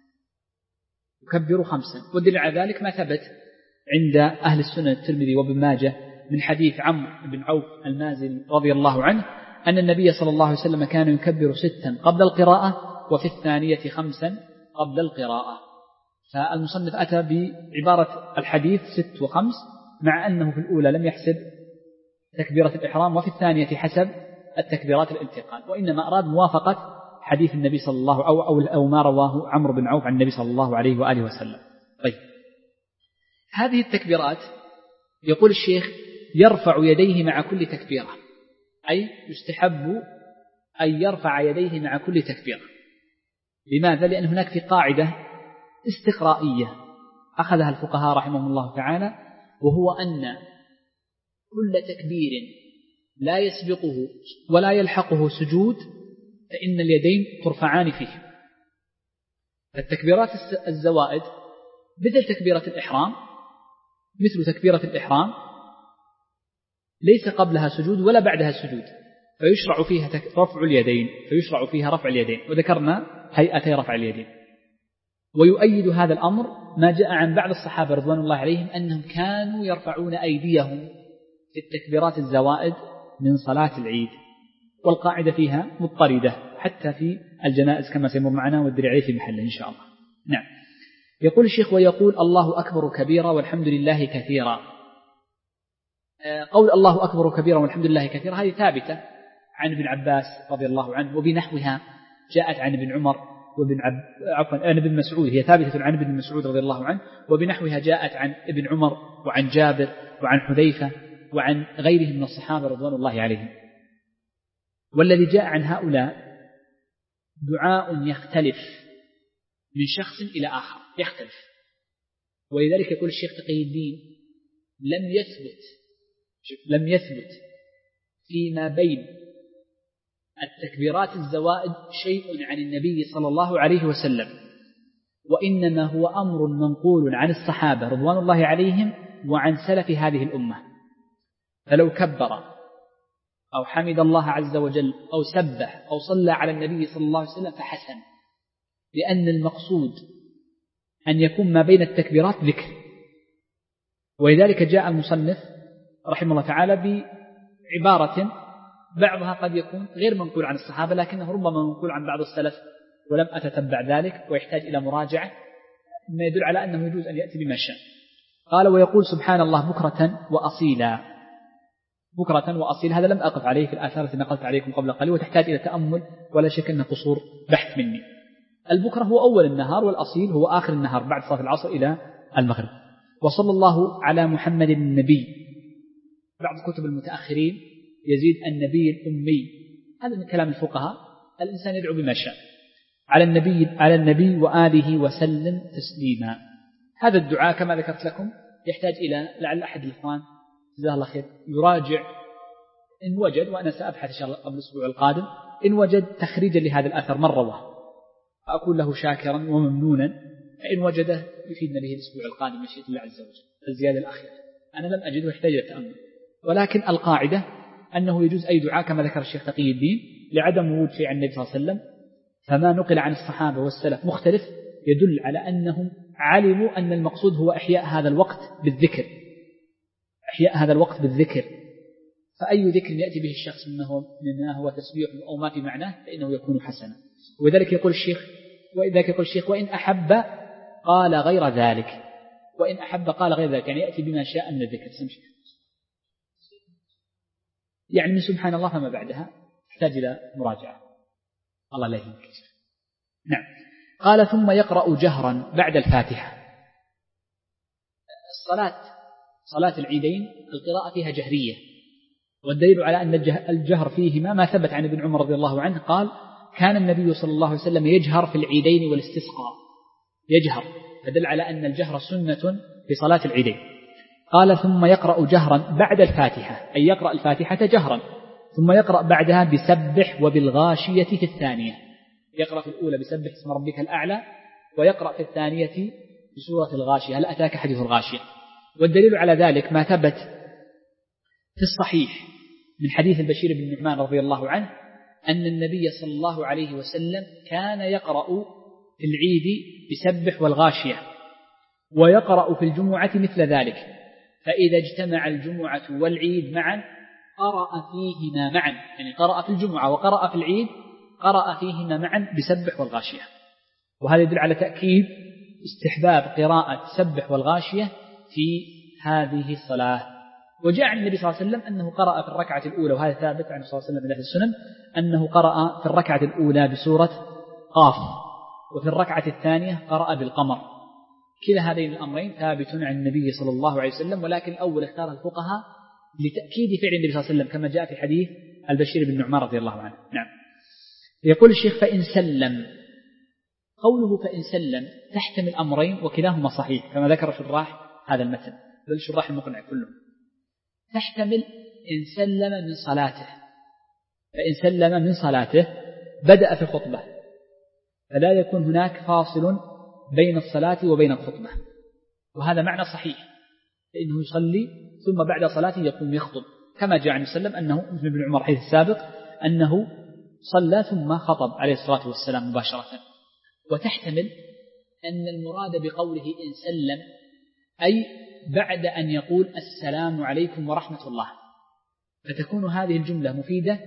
يكبر خمسا. والدليل على ذلك ما ثبت عند أهل السنة الترمذي وابن ماجه من حديث عمرو بن عوف المازني رضي الله عنه أن النبي صلى الله عليه وسلم كان يكبر ستا قبل القراءة وفي الثانية خمسا قبل القراءة. فالمصنف أتى بعبارة الحديث ست وخمس، مع أنه في الأولى لم يحسب تكبيرة الإحرام وفي الثانية حسب التكبيرات الانتقال، وإنما أراد موافقة حديث النبي صلى الله أو, أو, أو ما رواه عمرو بن عوف عن النبي صلى الله عليه وآله وسلم. طيب، هذه التكبيرات يقول الشيخ يرفع يديه مع كل تكبيرة، أي يستحب أن يرفع يديه مع كل تكبيرة. لماذا؟ لأن هناك في قاعدة استقرائية أخذها الفقهاء رحمهم الله تعالى، وهو أن كل تكبير لا يسبقه ولا يلحقه سجود فإن اليدين ترفعان فيه. التكبيرات الزوائد مثل تكبيرة الإحرام مثل تكبيرة الإحرام ليس قبلها سجود ولا بعدها سجود، فيشرع فيها رفع اليدين فيشرع فيها رفع اليدين، وذكرنا هيئتي رفع اليدين. ويؤيد هذا الأمر ما جاء عن بعض الصحابة رضوان الله عليهم أنهم كانوا يرفعون أيديهم في التكبيرات الزوائد من صلاة العيد، والقاعدة فيها مضطردة حتى في الجنائز كما سيمر معنا والدليل عليه في محله إن شاء الله. نعم. يقول الشيخ ويقول الله أكبر كبيرا والحمد لله كثيرا. قول الله أكبر كبيرا والحمد لله كثيرا هذه ثابتة عن ابن عباس رضي الله عنه، وبنحوها جاءت عن ابن عمر وابن عب... عفوا عن ابن مسعود، هي ثابتة عن ابن مسعود رضي الله عنه، وبنحوها جاءت عن ابن عمر وعن جابر وعن حذيفة وعن غيرهم من الصحابة رضوان الله عليهم. والذي جاء عن هؤلاء دعاء يختلف من شخص إلى آخر، يختلف. ولذلك يقول الشيخ تقي الدين لم يثبت لم يثبت فيما بين التكبيرات الزوائد شيء عن النبي صلى الله عليه وسلم، وإنما هو أمر منقول عن الصحابة رضوان الله عليهم وعن سلف هذه الأمة. فلو كبر أو حمد الله عز وجل أو سبح أو صلى على النبي صلى الله عليه وسلم فحسن، لأن المقصود أن يكون ما بين التكبيرات ذكر. ولذلك جاء المصنف رحمه الله تعالى بعبارة بعضها قد يكون غير منقول عن الصحابة لكنه ربما منقول عن بعض السلف ولم أتتبع ذلك ويحتاج إلى مراجعة ما يدل على أنه يجوز أن يأتي بما شاء. قال ويقول سبحان الله بكرة وأصيلا. بكرة وأصيل هذا لم أقف عليه في الآثار التي نقلت عليكم قبل قليل وتحتاج إلى تأمل ولا شك أنه قصور بحث مني. البكرة هو أول النهار والأصيل هو آخر النهار بعد صلاة العصر إلى المغرب. وصلى الله على محمد النبي. بعض كتب المتأخرين يزيد النبي الأمي، هذا من كلام الفقهاء، الإنسان يدعو بما شاء. على النبي على النبي وآله وسلم تسليما. هذا الدعاء كما ذكرت لكم يحتاج إلى لعل أحد الإخوان جزاه الله خير يراجع إن وجد، وأنا سأبحث إن شاء الله قبل الأسبوع القادم إن وجد تخريجا لهذا الأثر من رواه أقول له شاكرا وممنونا، فإن وجده يفيدنا به الأسبوع القادم مشيئة الله عز وجل. الزيادة الأخيرة أنا لم أجده يحتاج إلى التأمل، ولكن القاعدة أنه يجوز أي دعاء كما ذكر الشيخ تقي الدين لعدم وجود شيء عن النبي صلى الله عليه وسلم. فما نقل عن الصحابة والسلف مختلف يدل على أنهم علموا أن المقصود هو إحياء هذا الوقت بالذكر، إحياء هذا الوقت بالذكر. فأي ذكر يأتي به الشخص مما هو تسبيح أو ما في معناه فإنه يكون حسنا. وذلك يقول الشيخ وإذاك يقول الشيخ وإن أحب قال غير ذلك، وإن أحب قال غير ذلك يعني يأتي بما شاء من الذكر، يعني من سبحان الله فما بعدها تحتاج إلى مراجعة. الله لا يهمك. نعم. قال ثم يقرأ جهرا بعد الفاتحة. الصلاة صلاة العيدين القراءة فيها جهرية، والدليل على أن الجهر فيهما ما ثبت عن ابن عمر رضي الله عنه قال كان النبي صلى الله عليه وسلم يجهر في العيدين والاستسقاء، يجهر، فدل على أن الجهر سنة في صلاة العيدين. قال ثم يقرأ جهرا بعد الفاتحة، أي يقرأ الفاتحة جهرا، ثم يقرأ بعدها بسبح وبالغاشية في الثانية. يقرأ في الأولى بسبح اسم ربك الأعلى، ويقرأ في الثانية بسورة الغاشية. هل أتاك حديث الغاشية؟ والدليل على ذلك ما ثبت في الصحيح من حديث البشير بن نعمان رضي الله عنه أن النبي صلى الله عليه وسلم كان يقرأ في العيد بسبح والغاشية، ويقرأ في الجمعة مثل ذلك، فإذا اجتمع الجمعة والعيد معا قرأ فيهما معا، يعني قرأ في الجمعة وقرأ في العيد قرأ فيهما معا بسبح والغاشية. وهذا يدل على تأكيد استحباب قراءة سبح والغاشية في هذه الصلاة. وجاء عن النبي صلى الله عليه وسلم أنه قرأ في الركعة الأولى، وهذا ثابت عن صلى الله عليه وسلم من أهل السنن أنه قرأ في الركعة الأولى بسورة قاف، وفي الركعة الثانية قرأ بالقمر. كلا هذين الأمرين ثابت عن النبي صلى الله عليه وسلم، ولكن الأول اختار الفقهاء لتأكيد فعل النبي صلى الله عليه وسلم كما جاء في حديث البشير بن نعمان رضي الله عنه. نعم. يقول الشيخ فإن سلم، قوله فإن سلم تحتمل أمرين وكلاهما صحيح كما ذكر شراح هذا المتن، بل شراح المقنع كلهم. تحتمل إن سلم من صلاته، فإن سلم من صلاته بدأ في الخطبة، فلا يكون هناك فاصل بين الصلاة وبين الخطبة، وهذا معنى صحيح، فإنه يصلي ثم بعد صلاته يقوم يخطب، كما جاء عن وسلم أنه ابن ابن عمر حديث السابق أنه صلى ثم خطب عليه الصلاة والسلام مباشرة. وتحتمل أن المراد بقوله إن سلم أي بعد أن يقول السلام عليكم ورحمة الله، فتكون هذه الجملة مفيدة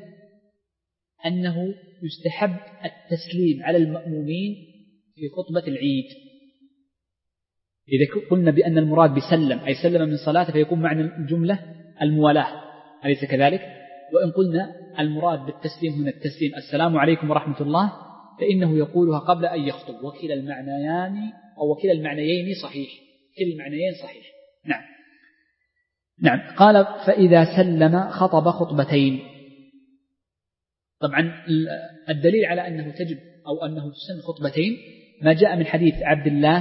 أنه يستحب التسليم على المأمومين في خطبة العيد. إذا قلنا بأن المراد بسلم أي سلم من صلاته فيكون معنى الجملة الموالاة، أليس كذلك؟ وإن قلنا المراد بالتسليم هنا التسليم السلام عليكم ورحمة الله فإنه يقولها قبل أن يخطب، وكلا المعنيان أو وكلا المعنيين صحيح، كلا المعنيين صحيح. نعم. نعم. قال فإذا سلم خطب خطبتين. طبعا الدليل على أنه تجب أو أنه تسن خطبتين ما جاء من حديث عبد الله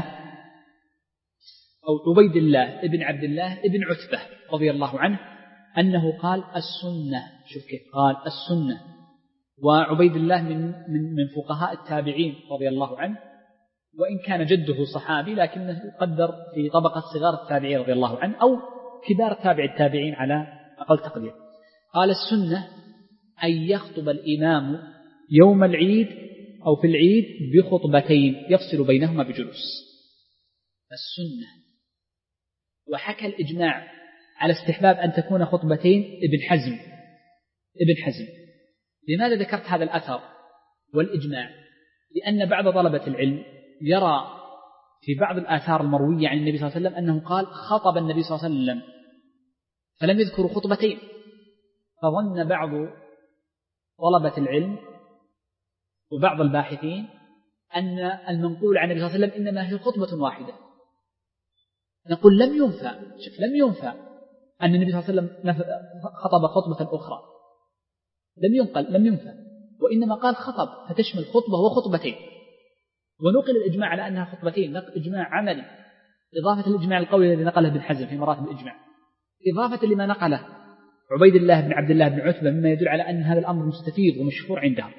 أو عبيد الله ابن عبد الله ابن عتبة رضي الله عنه أنه قال السنة. شوف كيف قال السنة. وعبيد الله من من من فقهاء التابعين رضي الله عنه، وإن كان جده صحابي لكنه يقدر في طبقة صغار التابعين رضي الله عنه أو كبار تابع التابعين على أقل تقدير. قال السنة أن يخطب الإمام يوم العيد أو في العيد بخطبتين يفصل بينهما بجلوس. السنة. وحكى الإجماع على استحباب أن تكون خطبتين ابن حزم ابن حزم لماذا ذكرت هذا الأثر والإجماع؟ لأن بعض طلبة العلم يرى في بعض الآثار المروية عن النبي صلى الله عليه وسلم أنه قال خطب النبي صلى الله عليه وسلم فلم يذكروا خطبتين، فظن بعض طلبة العلم وبعض الباحثين أن المنقول عن النبي صلى الله عليه وسلم إنما هي خطبة واحدة. نقول لم ينفى، شوف لم ينفى أن النبي صلى الله عليه وسلم خطب خطبة أخرى، لم ينقل لم ينفى، وإنما قال خطب فتشمل خطبة وخطبتين، ونقل الإجماع على أنها خطبتين، نقل إجماع عملي إضافة الإجماع القولي الذي نقله ابن حزم في مراتب الإجماع، إضافة لما نقله عبيد الله بن عبد الله بن عتبة مما يدل على أن هذا الأمر مستفيض ومشهور عندهم.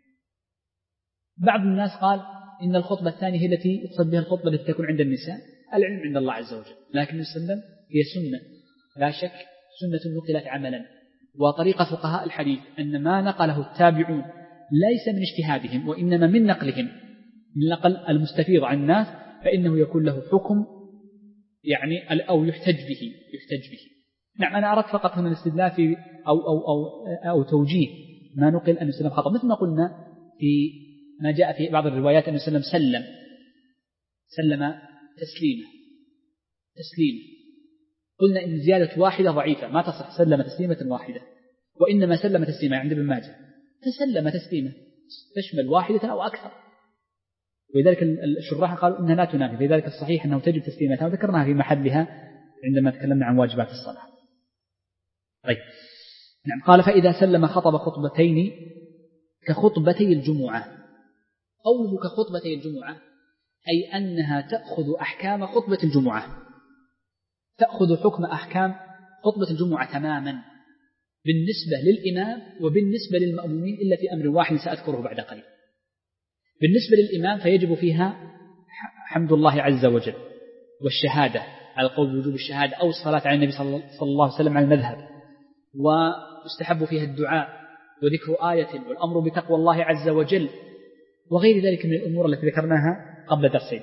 بعض الناس قال إن الخطبة الثانية هي التي يقصد بها الخطبة التي تكون عند النساء، العلم عند الله عز وجل، لكن السنة هي سنة لا شك، سنة نقلت عملا. وطريقة فقهاء الحديث أن ما نقله التابعون ليس من اجتهادهم وإنما من نقلهم، من نقل المستفيض عن الناس، فإنه يكون له حكم يعني أو يحتج به يحتج به. نعم أنا أردت فقط هنا الاستدلال في أو أو أو أو توجيه ما نقل أن السلام خطأ، مثل ما قلنا في ما جاء في بعض الروايات أن السلام سلم سلم تسليمه تسليمه قلنا إن زيادة واحدة ضعيفة ما تصح، سلم تسليمة واحدة، وإنما سلم تسليمة عند ابن ماجه تسلم تسليمة تشمل واحدة أو أكثر، ولذلك الشراح قالوا إنها لا تنافي، لذلك الصحيح أنه تجب تسليمتها وذكرناها في محلها عندما تكلمنا عن واجبات الصلاة. طيب نعم قال فإذا سلم خطب خطبتين كخطبتي الجمعة. قوله كخطبتي الجمعة أي أنها تأخذ أحكام خطبة الجمعة، تأخذ حكم أحكام خطبة الجمعة تماما بالنسبة للإمام وبالنسبة للمأمومين، إلا في أمر واحد سأذكره بعد قليل. بالنسبة للإمام فيجب فيها حمد الله عز وجل والشهادة على القول بوجوب الشهادة أو الصلاة على النبي صلى الله عليه وسلم على المذهب، ويستحب فيها الدعاء وذكر آية والأمر بتقوى الله عز وجل وغير ذلك من الأمور التي ذكرناها قبل درسين.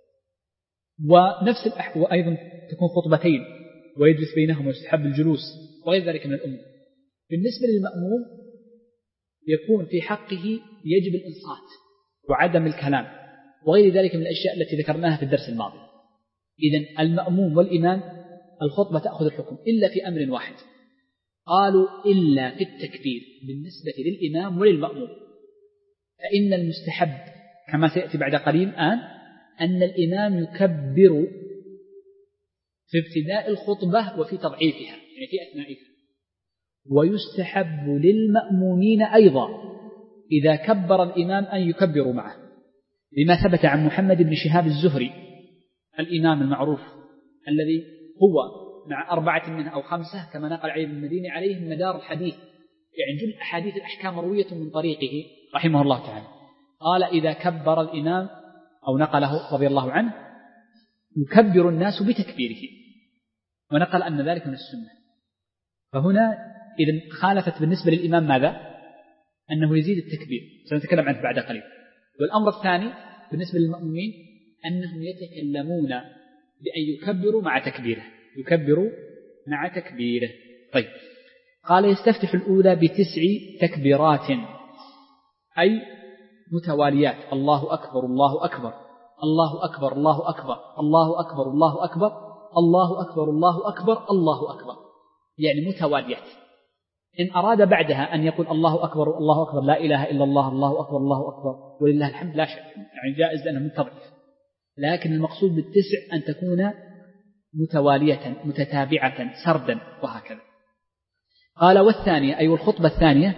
ونفس الأح... وأيضا تكون خطبتين ويجلس بينهما ويستحب الجلوس وغير ذلك من الأمور. بالنسبة للمأموم يكون في حقه يجب الإنصات وعدم الكلام وغير ذلك من الأشياء التي ذكرناها في الدرس الماضي. إذن المأموم والإمام الخطبة تأخذ الحكم إلا في أمر واحد، قالوا إلا في التكبير بالنسبة للإمام وللمأموم، فإن المستحب كما سيأتي بعد قليل الآن أن الإمام يكبر في ابتداء الخطبة وفي تضعيفها يعني في أثنائها، ويستحب للمأمومين أيضا إذا كبر الإمام أن يكبروا معه، لما ثبت عن محمد بن شهاب الزهري الإمام المعروف الذي هو مع أربعة منه أو خمسة كما نقل علي بن المديني عليهم مدار الحديث، يعني جل أحاديث الأحكام مروية من طريقه رحمه الله تعالى. قال إذا كبر الإمام أو نقله رضي الله عنه يكبر الناس بتكبيره، ونقل أن ذلك من السنة. فهنا إذن خالفت بالنسبة للإمام ماذا؟ أنه يزيد التكبير، سنتكلم عنه بعد قليل. والأمر الثاني بالنسبة للمؤمنين أنهم يتكلمون بأن يكبروا مع تكبيره، يكبروا مع تكبيره. طيب قال يستفتح الأولى بتسع تكبيرات أي متواليات، الله أكبر الله أكبر الله أكبر الله أكبر الله أكبر الله أكبر الله أكبر الله أكبر الله أكبر، يعني متواليات. إن أراد بعدها أن يقول الله أكبر الله أكبر لا إله إلا الله الله أكبر الله أكبر ولله الحمد لا شك، يعني جائز لأنه متضعف، لكن المقصود بالتسع أن تكون متوالية متتابعة سردا وهكذا. قال والثانية أي الخطبة الثانية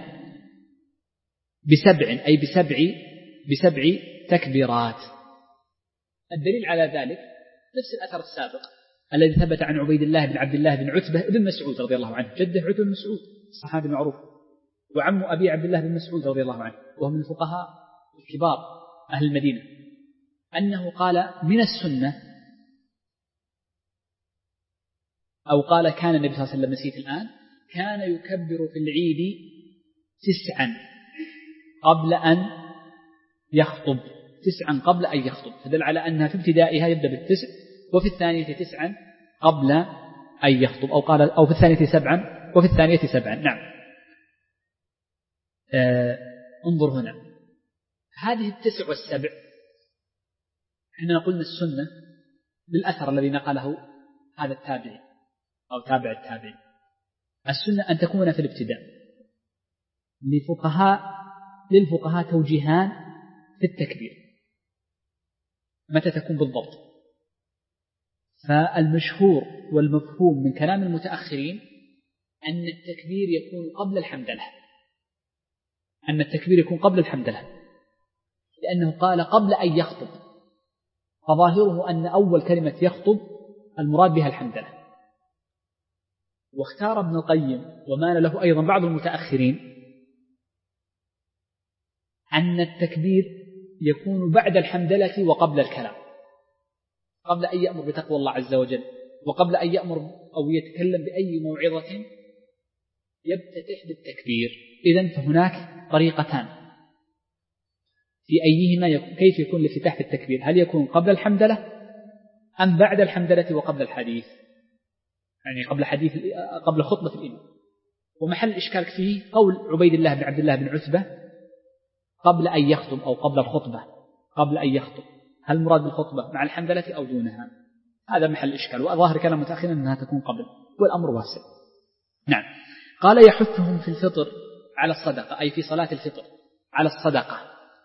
بسبع أي بسبع بسبع تكبيرات. الدليل على ذلك نفس الأثر السابق الذي ثبت عن عبيد الله بن عبد الله بن عتبة بن مسعود رضي الله عنه، جده عتبة بن مسعود الصحابي المعروف، وعم أبي عبد الله بن مسعود رضي الله عنه، وهو من الفقهاء الكبار أهل المدينة، أنه قال من السنة أو قال كان النبي صلى الله عليه وسلم نسيت الآن كان يكبر في العيد تسعا قبل أن يخطب، تسعا قبل أن يخطب، فدل على أنها في ابتدائها يبدأ بالتسع وفي الثانية تسعا قبل أن يخطب، أو قال أو في الثانية سبعا وفي الثانية سبعا. نعم. آه انظر هنا، هذه التسع والسبع حينما قلنا السنة بالأثر الذي نقله هذا التابعي أو تابع التابعي، السنة أن تكون في الابتداء. لفقهاء للفقهاء توجيهان في التكبير متى تكون بالضبط. فالمشهور والمفهوم من كلام المتأخرين أن التكبير يكون قبل الحمدلة، أن التكبير يكون قبل الحمدلة، لأنه قال قبل أن يخطب، فظاهره أن أول كلمة يخطب المراد بها الحمدلة. واختار ابن القيم ومال له أيضا بعض المتأخرين أن التكبير يكون بعد الحمدلة وقبل الكلام، قبل أن يأمر بتقوى الله عز وجل، وقبل أن يأمر أو يتكلم بأي موعظة يبتتح بالتكبير. إذن فهناك طريقتان في أيهما يكون، كيف يكون الافتتاح بالتكبير، هل يكون قبل الحمدلة أم بعد الحمدلة وقبل الحديث، يعني قبل حديث قبل خطبة الإمام. ومحل إشكال فيه قول عبيد الله بن عبد الله بن عتبة قبل أن يخطب أو قبل الخطبة، قبل أن يخطب هل المراد بالخطبة مع الحمدلة أو دونها؟ هذا محل إشكال، وظاهر كلام متأخر أنها تكون قبل، والأمر واسع. نعم. قال يحثهم في الفطر على الصدقة، أي في صلاة الفطر على الصدقة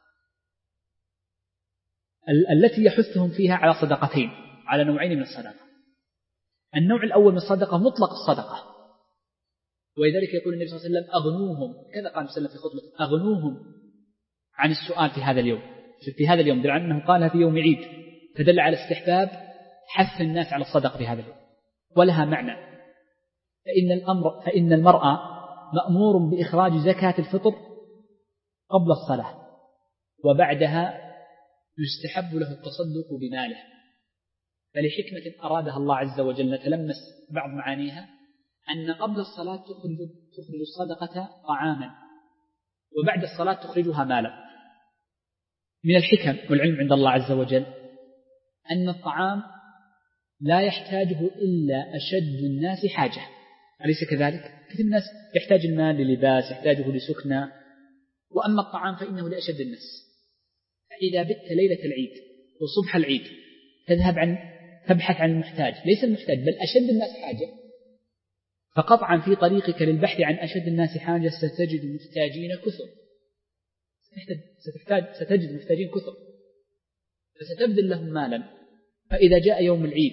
التي يحثهم فيها على صدقتين، على نوعين من الصدقة. النوع الأول من الصدقة مطلق الصدقة، ولذلك يقول النبي صلى الله عليه وسلم أغنوهم، كذا قال النبي صلى الله عليه وسلم في خطبته، أغنوهم عن السؤال في هذا اليوم. في هذا اليوم دل على أنه قالها في يوم عيد، فدل على استحباب حث الناس على الصدقة في هذا اليوم، ولها معنى. فإن الأمر فإن المرأة مأمور بإخراج زكاة الفطر قبل الصلاة، وبعدها يستحب له التصدق بماله، فلحكمة أرادها الله عز وجل نتلمس بعض معانيها، أن قبل الصلاة تخرج تخرج الصدقة طعاما، وبعد الصلاة تخرجها مالا. من الحكم والعلم عند الله عز وجل أن الطعام لا يحتاجه إلا أشد الناس حاجة، أليس كذلك؟ كثير من الناس يحتاج المال للباس، يحتاجه لسكنى، وأما الطعام فإنه لأشد الناس. فإذا بت ليلة العيد وصبح العيد تذهب عن تبحث عن المحتاج، ليس المحتاج بل أشد الناس حاجة، فقطعا في طريقك للبحث عن أشد الناس حاجة ستجد محتاجين كثر، ستحتاج ستجد محتاجين كثر، فستبذل لهم مالا. فإذا جاء يوم العيد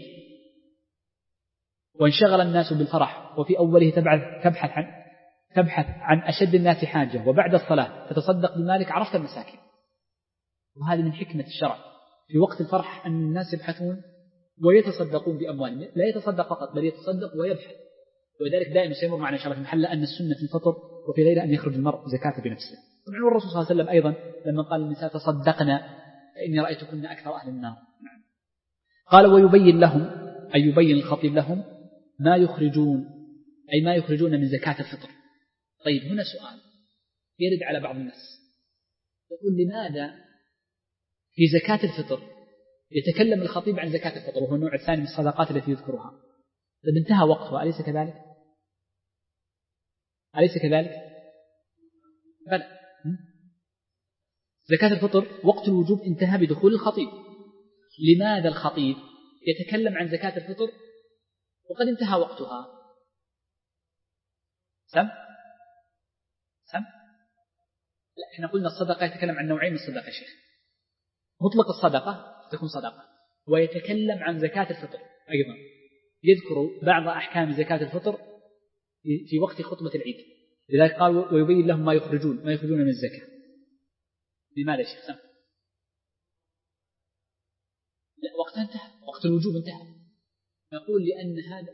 وانشغل الناس بالفرح، وفي أوله تبحث عن تبحث عن أشد الناس حاجة، وبعد الصلاة تتصدق بمالك، عرفت المساكين. وهذه من حكمة الشرع في وقت الفرح أن الناس يبحثون ويتصدقون بأموالهم، لا يتصدق فقط بل يتصدق ويبحث. وذلك دائما سيمر معنا إن شاء الله في محل أن السنة في الفطر وفي غيره أن يخرج المرء زكاة بنفسه. طبعا الرسول صلى الله عليه وسلم أيضا لما قال للنساء تصدقنا فإني رأيتكن أكثر أهل النار. قال ويبين لهم، أي يبين الخطيب لهم ما يخرجون، أي ما يخرجون من زكاة الفطر. طيب هنا سؤال يرد على بعض الناس، يقول لماذا في زكاة الفطر يتكلم الخطيب عن زكاة الفطر وهو النوع الثاني من الصدقات التي يذكرها؟ طيب انتهى وقتها، أليس كذلك؟ أليس كذلك؟ بلى. زكاة الفطر وقت الوجوب انتهى بدخول الخطيب. لماذا الخطيب يتكلم عن زكاة الفطر وقد انتهى وقتها؟ سم؟ سم؟ لا، احنا قلنا الصدقة يتكلم عن نوعين من الصدقة يا شيخ. مطلق الصدقة تكون صدقة، ويتكلم عن زكاة الفطر أيضا، يذكر بعض أحكام زكاة الفطر في وقت خطبة العيد. لذلك قال ويبين لهم ما يخرجون ما يخرجون من الزكاة. لماذا يا شيخ سم؟ لا، وقتها انتهى، وقت الوجوب انتهى. نقول لأن هذا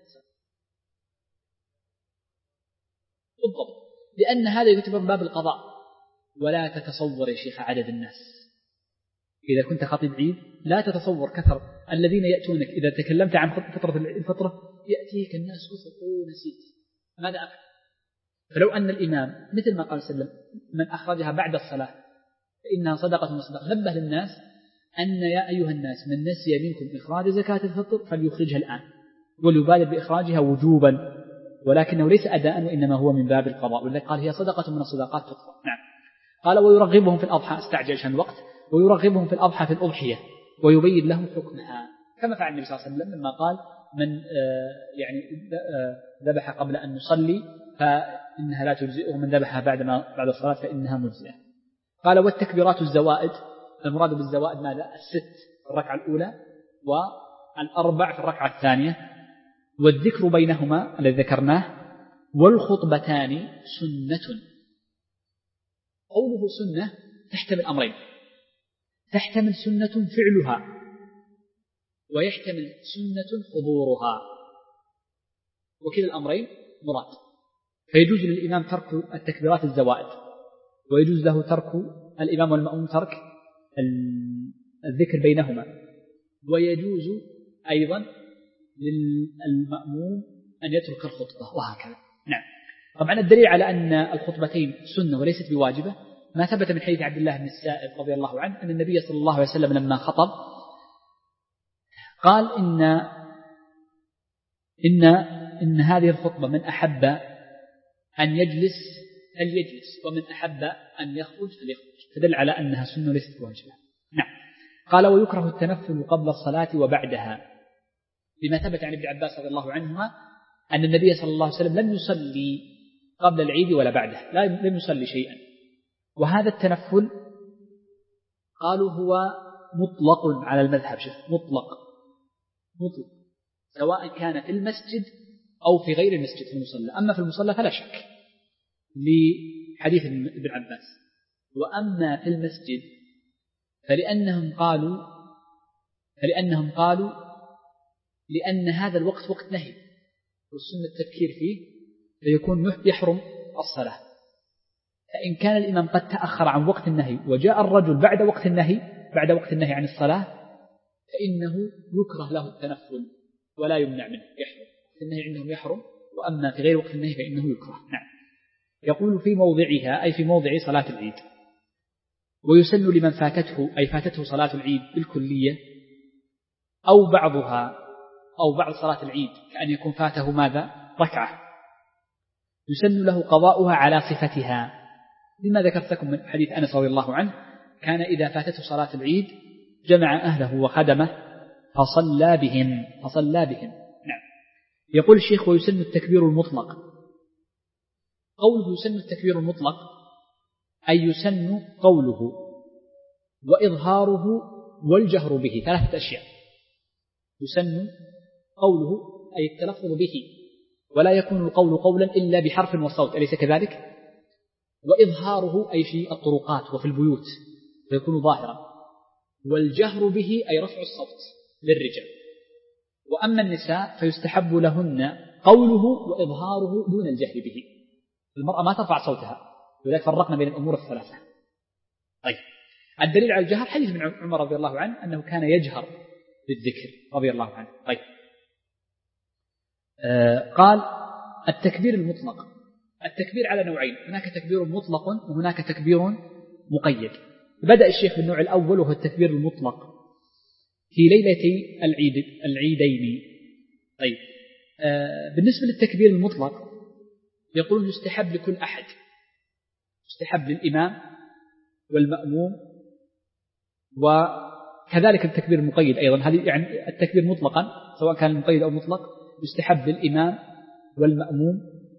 بالضبط، لأن هذا يعتبر باب القضاء. ولا تتصور يا شيخ عدد الناس، إذا كنت خطيب عيد لا تتصور كثر الذين يأتونك إذا تكلمت عن فترة الفترة يأتيك الناس كثر. أوه نسيت ماذا أفعل؟ فلو أن الإمام مثل ما قال سلم من أخرجها بعد الصلاة فإنها صدقة وصدقة، نبه للناس أن يا أيها الناس من نسي منكم إخراج زكاة الفطر فليخرجها الآن، وليبادر بإخراجها وجوبا، ولكنه ليس أداء وإنما هو من باب القضاء، ولذلك قال هي صدقة من الصدقات تقضى. نعم. قال ويرغبهم في الأضحى، استعجل عشان الوقت، ويرغبهم في الأضحى في الأضحية ويبين لهم حكمها، كما فعل النبي صلى الله عليه وسلم لما قال من يعني ذبح قبل أن نصلي فإنها لا تجزئه، من ذبحها بعد ما بعد الصلاة فإنها مجزئة. قال والتكبيرات الزوائد، المراد بالزوائد ماذا؟ الست في الركعة الأولى والأربع في الركعة الثانية، والذكر بينهما الذي ذكرناه، والخطبتان سنة. قوله سنة تحتمل أمرين، تحتمل سنة فعلها ويحتمل سنة حضورها، وكلا الأمرين مراد. فيجوز للإمام ترك التكبيرات الزوائد، ويجوز له ترك الإمام والمأموم ترك الذكر بينهما، ويجوز أيضا للمأموم أن يترك الخطبة، وهكذا. نعم. طبعا الدليل على أن الخطبتين سنة وليست بواجبة ما ثبت من حديث عبد الله بن السائب رضي الله عنه أن النبي صلى الله عليه وسلم لما خطب قال إن إن إن هذه الخطبة من أحب أن يجلس فليجلس، ومن أحب أن يخرج فليخرج، فدل على أنها سنة وليست بواجبة. نعم. قال ويكره التنفل قبل الصلاة وبعدها، بما ثبت عن ابن عباس رضي الله عنهما أن النبي صلى الله عليه وسلم لم يصلي قبل العيد ولا بعده، لا لم يصلي شيئا. وهذا التنفل قالوا هو مطلق على المذهب، شوف مطلق مطلق سواء كان في المسجد أو في غير المسجد في المصلى. أما في المصلى فلا شك لحديث ابن عباس، وأما في المسجد فلأنهم قالوا فلأنهم قالوا لأن هذا الوقت وقت نهي والسنة التفكير فيه فيكون يحرم الصلاة. فإن كان الإمام قد تأخر عن وقت النهي وجاء الرجل بعد وقت النهي بعد وقت النهي عن الصلاة فإنه يكره له التنفل ولا يمنع منه، يحرم في النهي عندهم يحرم، وأما في غير وقت النهي فإنه يكره. نعم. يقول في موضعها أي في موضع صلاة العيد. ويسن لمن فاتته أي فاتته صلاة العيد بالكلية أو بعضها أو بعض صلاة العيد كأن يكون فاته ماذا؟ ركعة، يسن له قضاؤها على صفتها، لما ذكرت لكم من حديث أنس رضي الله عنه كان إذا فاتته صلاة العيد جمع أهله وخدمه فصلى بهم فصلى بهم. نعم. يقول الشيخ ويسن التكبير المطلق. قوله يسن التكبير المطلق أي يسن قوله وإظهاره والجهر به، ثلاثة أشياء. يسن قوله أي التلفظ به، ولا يكون القول قولا إلا بحرف وصوت، أليس كذلك؟ وإظهاره أي في الطرقات وفي البيوت فيكون ظاهرا، والجهر به أي رفع الصوت للرجال. وأما النساء فيستحب لهن قوله وإظهاره دون الجهر به، المرأة ما ترفع صوتها، ولذلك فرقنا بين الأمور الثلاثة. طيب الدليل على الجهر حديث من عمر رضي الله عنه أنه كان يجهر بالذكر رضي الله عنه. طيب آه قال التكبير المطلق. التكبير على نوعين، هناك تكبير مطلق وهناك تكبير مقيد. بدأ الشيخ بالنوع الأول وهو التكبير المطلق في ليلتي العيد العيدين. طيب آه بالنسبة للتكبير المطلق يقول يستحب لكل أحد، يستحب للإمام والمأموم، وكذلك التكبير المقيد أيضا. هذه يعني التكبير مطلقا سواء كان مقيد أو مطلق يستحب للإمام والمأموم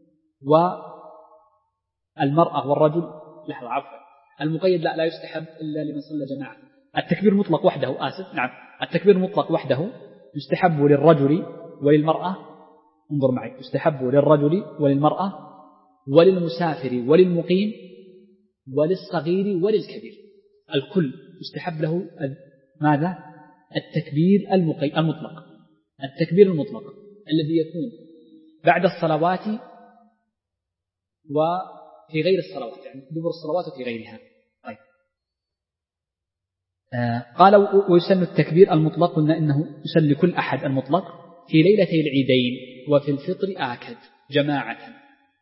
والمرأة والرجل. لحظة عفوا، المقيد لا لا يستحب إلا لمن صلى جماعة. التكبير مطلق وحده آسف نعم التكبير مطلق وحده يستحب للرجل وللمرأة، انظر معي، يستحب للرجل وللمرأة وللمسافر وللمقيم وللصغير وللكبير، الكل يستحب له ماذا؟ التكبير المطلق، التكبير المطلق الذي يكون بعد الصلوات وفي غير الصلوات، يعني دبر الصلوات وفي غيرها. طيب آه قال ويسن التكبير المطلق، قلنا إنه يسن لكل أحد المطلق في ليلتي العيدين وفي الفطر آكد جماعة.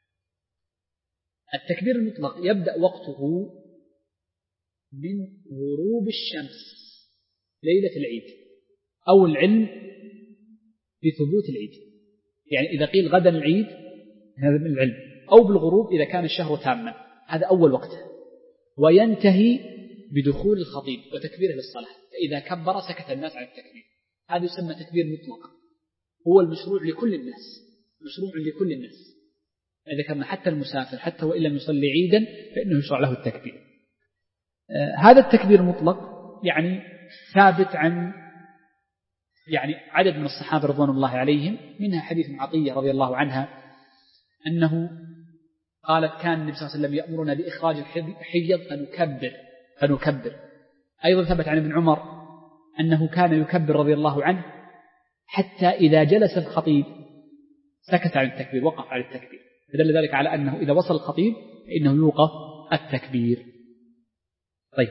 التكبير المطلق يبدأ وقته من غروب الشمس ليلة العيد، أو العلم بثبوت العيد، يعني إذا قيل غدا العيد هذا من العلم، أو بالغروب إذا كان الشهر تاما، هذا أول وقته. وينتهي بدخول الخطيب وتكبيره للصلاة، فإذا كبر سكت الناس عن التكبير، هذا يسمى تكبير مطلق، هو المشروع لكل الناس، مشروع لكل الناس، إذا كان حتى المسافر حتى وإن لم يصلي عيدا فإنه يشرع له التكبير. آه هذا التكبير المطلق يعني ثابت عن يعني عدد من الصحابة رضوان الله عليهم، منها حديث عطية رضي الله عنها أنه قالت كان النبي صلى الله عليه وسلم يأمرنا بإخراج الحيض فنكبر فنكبر. أيضا ثبت عن ابن عمر أنه كان يكبر رضي الله عنه حتى إذا جلس الخطيب سكت عن التكبير، وقف عن التكبير، فدل ذلك على أنه إذا وصل الخطيب فإنه يوقف التكبير. طيب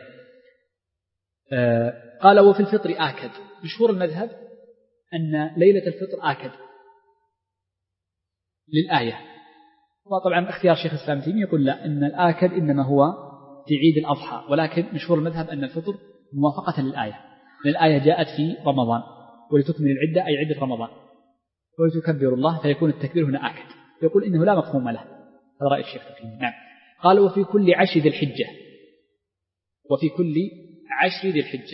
آه قال وفي الفطر آكد، مشهور المذهب أن ليلة الفطر آكد للآية، وطبعا اختيار شيخ الإسلام تيمية يقول لا، إن الآكد إنما هو في عيد الأضحى، ولكن مشهور المذهب أن الفطر موافقة للآية، للآية جاءت في رمضان ولتكمل العدة أي عدة رمضان ولتكبروا الله، فيكون التكبير هنا آكد، يقول إنه لا مفهوم له، هذا رأي الشيخ تقييم. نعم. قال وفي كل عشر ذي الحجة، وفي كل عشر ذي الحجة.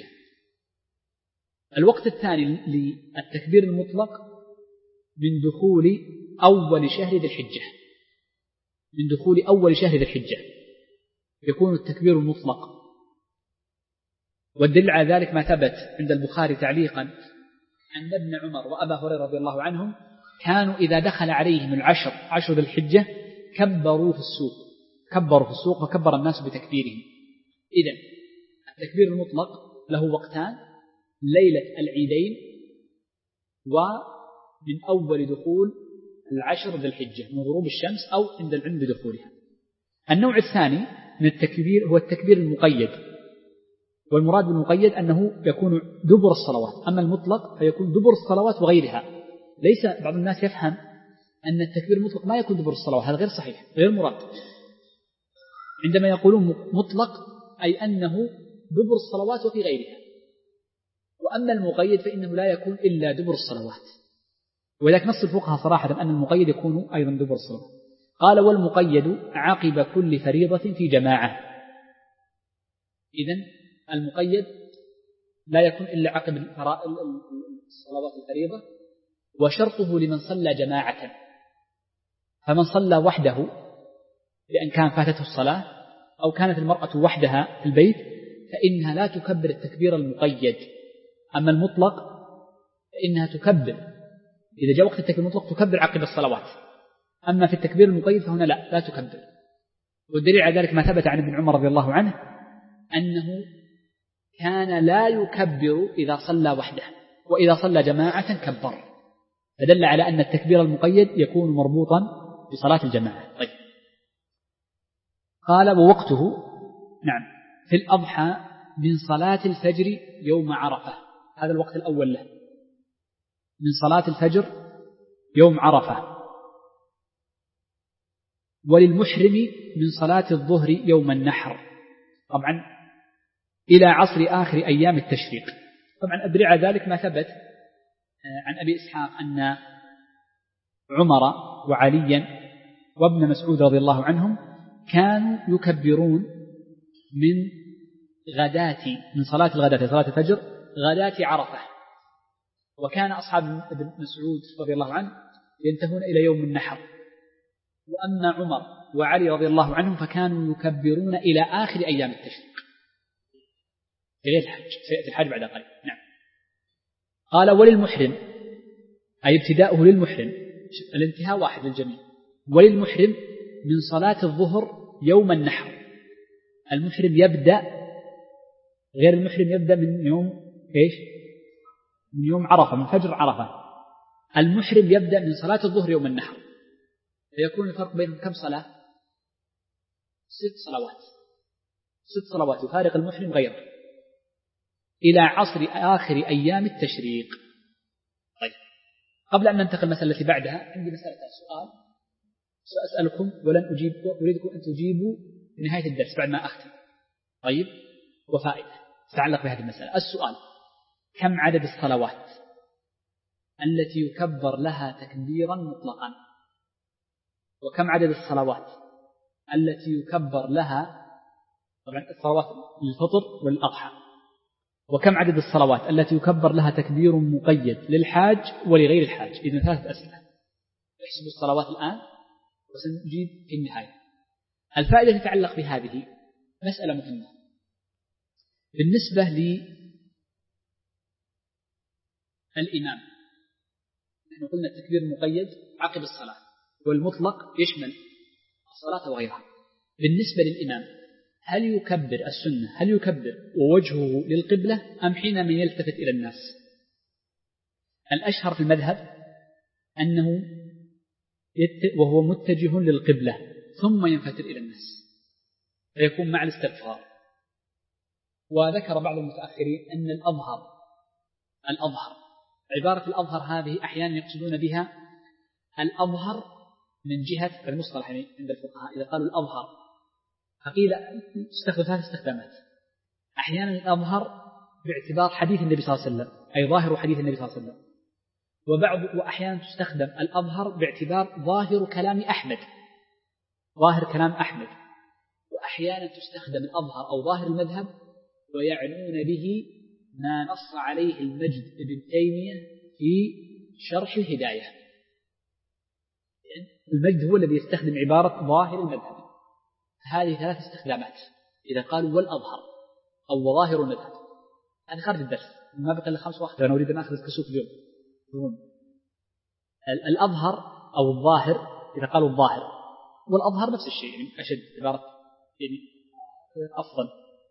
الوقت الثاني للتكبير المطلق من دخول أول شهر ذي الحجة، من دخول أول شهر ذي الحجة يكون التكبير المطلق، والدليل على ذلك ما ثبت عند البخاري تعليقا أن ابن عمر وأبا هريرة رضي الله عنهم كانوا إذا دخل عليهم العشر عشر ذي الحجة كبروا في السوق، كبروا في السوق وكبر الناس بتكبيرهم. إذن التكبير المطلق له وقتان، ليلة العيدين ومن أول دخول العشر ذي الحجة من غروب الشمس أو عند العلم بدخولها. النوع الثاني من التكبير هو التكبير المقيد، والمراد بالمقيد أنه يكون دبر الصلوات، أما المطلق فيكون دبر الصلوات وغيرها. ليس بعض الناس يفهم أن التكبير المطلق ما يكون دبر الصلوات، هذا غير صحيح، غير مراد. عندما يقولون مطلق أي أنه دبر الصلوات وفي غيرها، وأما المقيد فإنه لا يكون إلا دبر الصلوات، ولذلك نص الفقهاء صراحة أن المقيد يكون أيضا دبر الصلوات. قال والمقيد عقب كل فريضة في جماعة، إذن المقيد لا يكون إلا عقب الصلوات الفريضة، وشرطه لمن صلى جماعة، فمن صلى وحده لأن كان فاتته الصلاة أو كانت المرأة وحدها في البيت فإنها لا تكبر التكبير المقيد، أما المطلق فإنها تكبر إذا جاء وقت التكبير المطلق تكبر عقب الصلوات، أما في التكبير المقيد فهنا لا لا تكبر. والدليل على ذلك ما ثبت عن ابن عمر رضي الله عنه أنه كان لا يكبر إذا صلى وحده، وإذا صلى جماعة كبر، فدل على أن التكبير المقيد يكون مربوطا بصلاة الجماعة. طيب قال ووقته نعم في الأضحى من صلاة الفجر يوم عرفة، هذا الوقت الأول له، من صلاة الفجر يوم عرفة. وللمحرم من صلاة الظهر يوم النحر، طبعا إلى عصر آخر أيام التشريق. طبعا أدري على ذلك ما ثبت عن أبي إسحاق أن عمر وعليا وابن مسعود رضي الله عنهم كانوا يكبرون من غداة من صلاة الغداة صلاة الفجر غداة عرفة، وكان أصحاب ابن مسعود رضي الله عنه ينتهون إلى يوم النحر، وأما عمر وعلي رضي الله عنهم فكانوا يكبرون إلى آخر أيام التشريق غير الحج، سيأتي الحج بعد قليل. نعم. قال وللمحرم أي ابتداؤه للمحرم، الانتهاء واحد للجميع. وللمحرم من صلاة الظهر يوم النحر، المحرم يبدأ غير المحرم يبدأ من يوم إيش؟ من يوم عرفة، من فجر عرفة. المحرم يبدأ من صلاة الظهر يوم النحر، فيكون الفرق بينهم كم صلاة؟ ست صلوات، ست صلوات يفارق المحرم غيره إلى عصر آخر أيام التشريق. طيب قبل أن ننتقل المسألة التي بعدها عندي مسألة سؤال سأسألكم ولن أجيب، أريدكم أن تجيبوا في نهاية الدرس بعد ما أختم. طيب وفائدة تتعلق بهذه المسألة. السؤال: كم عدد الصلوات التي يكبر لها تكبيرا مطلقا. وكم عدد الصلوات التي يكبر لها، طبعا الصلوات للفطر والأضحى، وكم عدد الصلوات التي يكبر لها تكبير مقيد للحاج ولغير الحاج. إذن ثلاثة أسئلة، احسبوا الصلوات الآن وسنجيب في النهاية. الفائدة تتعلق بهذه مسألة مهمة بالنسبة للإمام. نحن قلنا التكبير المقيد عقب الصلاة، والمطلق يشمل الصلاة وغيرها. بالنسبة للإمام هل يكبر السنة هل يكبر ووجهه للقبلة أم حينما يلتفت إلى الناس؟ الأشهر في المذهب أنه وهو متجه للقبلة ثم ينفتر إلى الناس فيكون مع الاستغفار. وذكر بعض المتأخرين أن الأظهر الأظهر عبارة الأظهر هذه أحيانا يقصدون بها الأظهر من جهة المصطلح عند الفقهاء. إذا قالوا الأظهر فقيل تستخدم ثلاث استخدامات. أحيانا الأظهر باعتبار حديث النبي صلى الله عليه وسلم، أي ظاهر حديث النبي صلى الله عليه وسلم. وبعض وأحيانا تستخدم الأظهر باعتبار ظاهر كلام أحمد، ظاهر كلام أحمد. وأحيانا تستخدم الأظهر أو ظاهر المذهب ويعنون به ما نص عليه المجد ابن تيمية في شرح الهداية. المجد هو الذي يستخدم عبارة ظاهر المذهب. هذه ثلاث استخدامات إذا قالوا والأظهر أو ظاهر المذهب. هذا خارج الدرس، ما بقى إلا خمس وقت، أنا أريد أن أخذ الكسوف اليوم. الأظهر أو الظاهر إذا قالوا الظاهر والأظهر نفس الشيء، يعني أشد عبارة يعني أفضل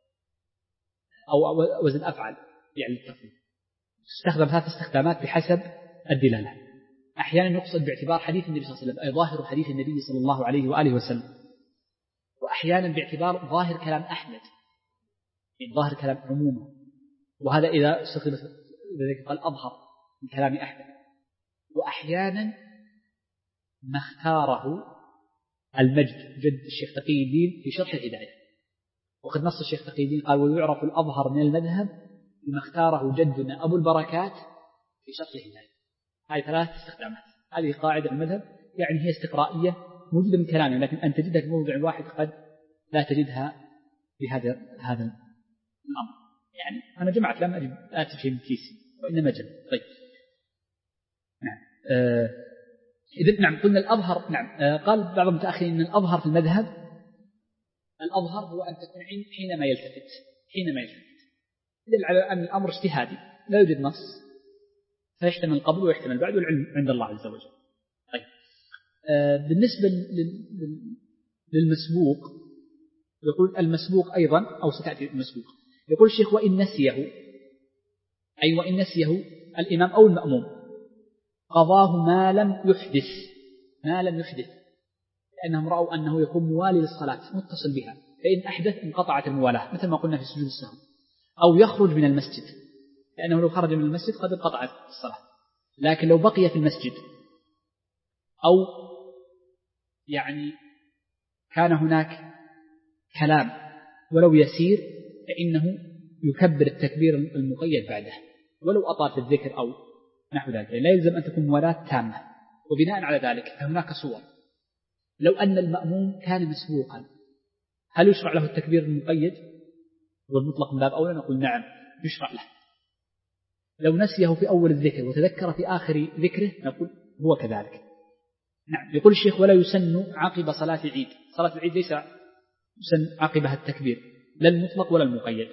أو وزن أفعل يعني التفضيل. تستخدم ثلاث استخدامات بحسب الدلالة. أحيانا يقصد باعتبار حديث النبي صلى الله عليه وسلم أي ظاهر حديث النبي صلى الله عليه وآله وسلم. وأحيانا باعتبار ظاهر كلام أحمد، يعني ظاهر كلام عموما، وهذا إذا استخدم ذلك قال أظهر من كلام أحمد. وأحيانا ما اختاره المجد جد الشيخ تقي الدين في شرح الهداية، وقد نص الشيخ تقي الدين قال ويعرف الأظهر من المذهب بما اختاره جدنا أبو البركات في شرح الهداية. هذه ثلاث استخدامات. هذه قاعدة المذهب، يعني هي استقرائية موجودة من كلامه، لكن أن تجدها في موضع واحد قد لا تجدها بهذا هذا الأمر. يعني أنا جمعت لم أجد آتي شيء من كيسي وإنما جمع. طيب نعم آه إذن نعم قلنا الأظهر. نعم آه قال بعض المتأخرين أن الأظهر في المذهب الأظهر هو أن تكون حينما يلتفت حينما يلتفت يدل على أن الأمر اجتهادي لا يوجد نص، فيحتمل قبل ويحتمل بعد، والعلم عند الله عز وجل. طيب آه بالنسبة للمسبوق يقول المسبوق أيضا أو ستأتي المسبوق. يقول الشيخ وإن نسيه أي وإن نسيه الإمام أو المأموم قضاه ما لم يحدث ما لم يحدث لأنهم رأوا أنه يكون موالي للصلاة متصل بها، فإن أحدث انقطعت الموالاة مثل ما قلنا في سجود السهو. أو يخرج من المسجد لأنه لو خرج من المسجد قد انقطعت الصلاة. لكن لو بقي في المسجد أو يعني كان هناك كلام ولو يسير فإنه يكبر التكبير المقيد بعده ولو أطال في الذكر أو نحو ذلك. لا يلزم أن تكون موالاة تامة. وبناء على ذلك فهناك صور. لو أن المأموم كان مسبوقا هل يشرع له التكبير المقيد والمطلق من باب أولى؟ نقول نعم يشرع له. لو نسيه في أول الذكر وتذكر في آخر ذكره نقول هو كذلك. نعم يقول الشيخ ولا يسن عقب صلاة العيد. صلاة العيد ليس يسن عقبها التكبير لا المطلق ولا المقيد.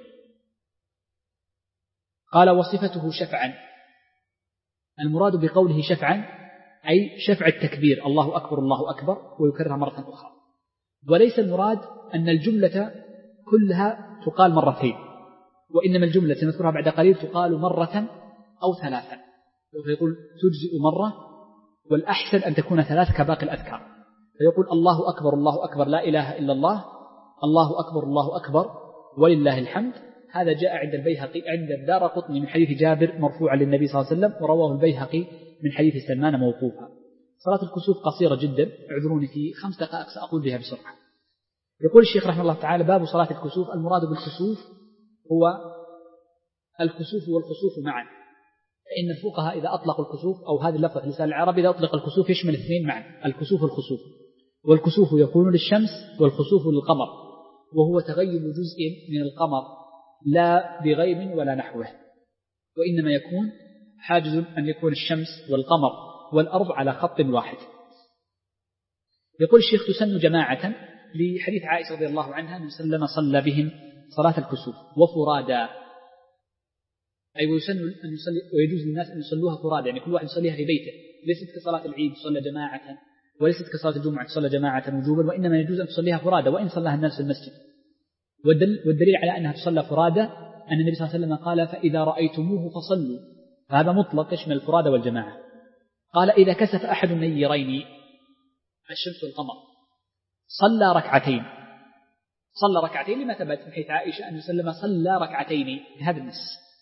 قال وصفته شفعا. المراد بقوله شفعا أي شفع التكبير الله أكبر الله أكبر ويكررها مرة أخرى، وليس المراد أن الجملة كلها تقال مرتين، وإنما الجملة سنذكرها بعد قليل تقال مرة أو ثلاثا. فيقول تجزئ مرة والأحسن أن تكون ثلاث كباقي الأذكار. فيقول الله أكبر الله أكبر لا إله إلا الله الله أكبر الله أكبر ولله الحمد. هذا جاء عند البيهقي عند الدارقطني من حديث جابر مرفوعا للنبي صلى الله عليه وسلم، ورواه البيهقي من حديث سلمان موقوفا. صلاة الكسوف قصيرة جدا، اعذروني في خمس دقائق سأقول بها بسرعة. يقول الشيخ رحمه الله تعالى باب صلاة الكسوف. المراد بالكسوف هو الكسوف والخسوف معا، فإن الفقهاء إذا أطلقوا الكسوف، أو هذه اللفظة في لسان العرب إذا أطلق الكسوف يشمل اثنين معا، الكسوف والخسوف. والكسوف يكون للشمس والخسوف للقمر، وهو تغيب جزء من القمر لا بغيب ولا نحوه، وإنما يكون حاجز أن يكون الشمس والقمر والأرض على خط واحد. يقول الشيخ تسن جماعة لحديث عائشة رضي الله عنها أن سلم صلى بهم صلاة الكسوف وفرادا، أي ويسن أن يصلي ويجوز للناس أن يصلوها فرادا، يعني كل واحد يصليها في بيته، ليست كصلاة العيد تصلى جماعة، وليست كصلاة الجمعة تصلى جماعة وجوبا، وإنما يجوز أن تصليها فرادا وإن صلاها الناس في المسجد. والدليل على أنها تصلى فرادا أن النبي صلى الله عليه وسلم قال فإذا رأيتموه فصلوا، فهذا مطلق يشمل الفرادى والجماعة. قال إذا كسف أحد النيرين الشمس والقمر صلى ركعتين، صلى ركعتين لما ثبت من حيث عائشة أن يسلم صلى ركعتين بهذا النص،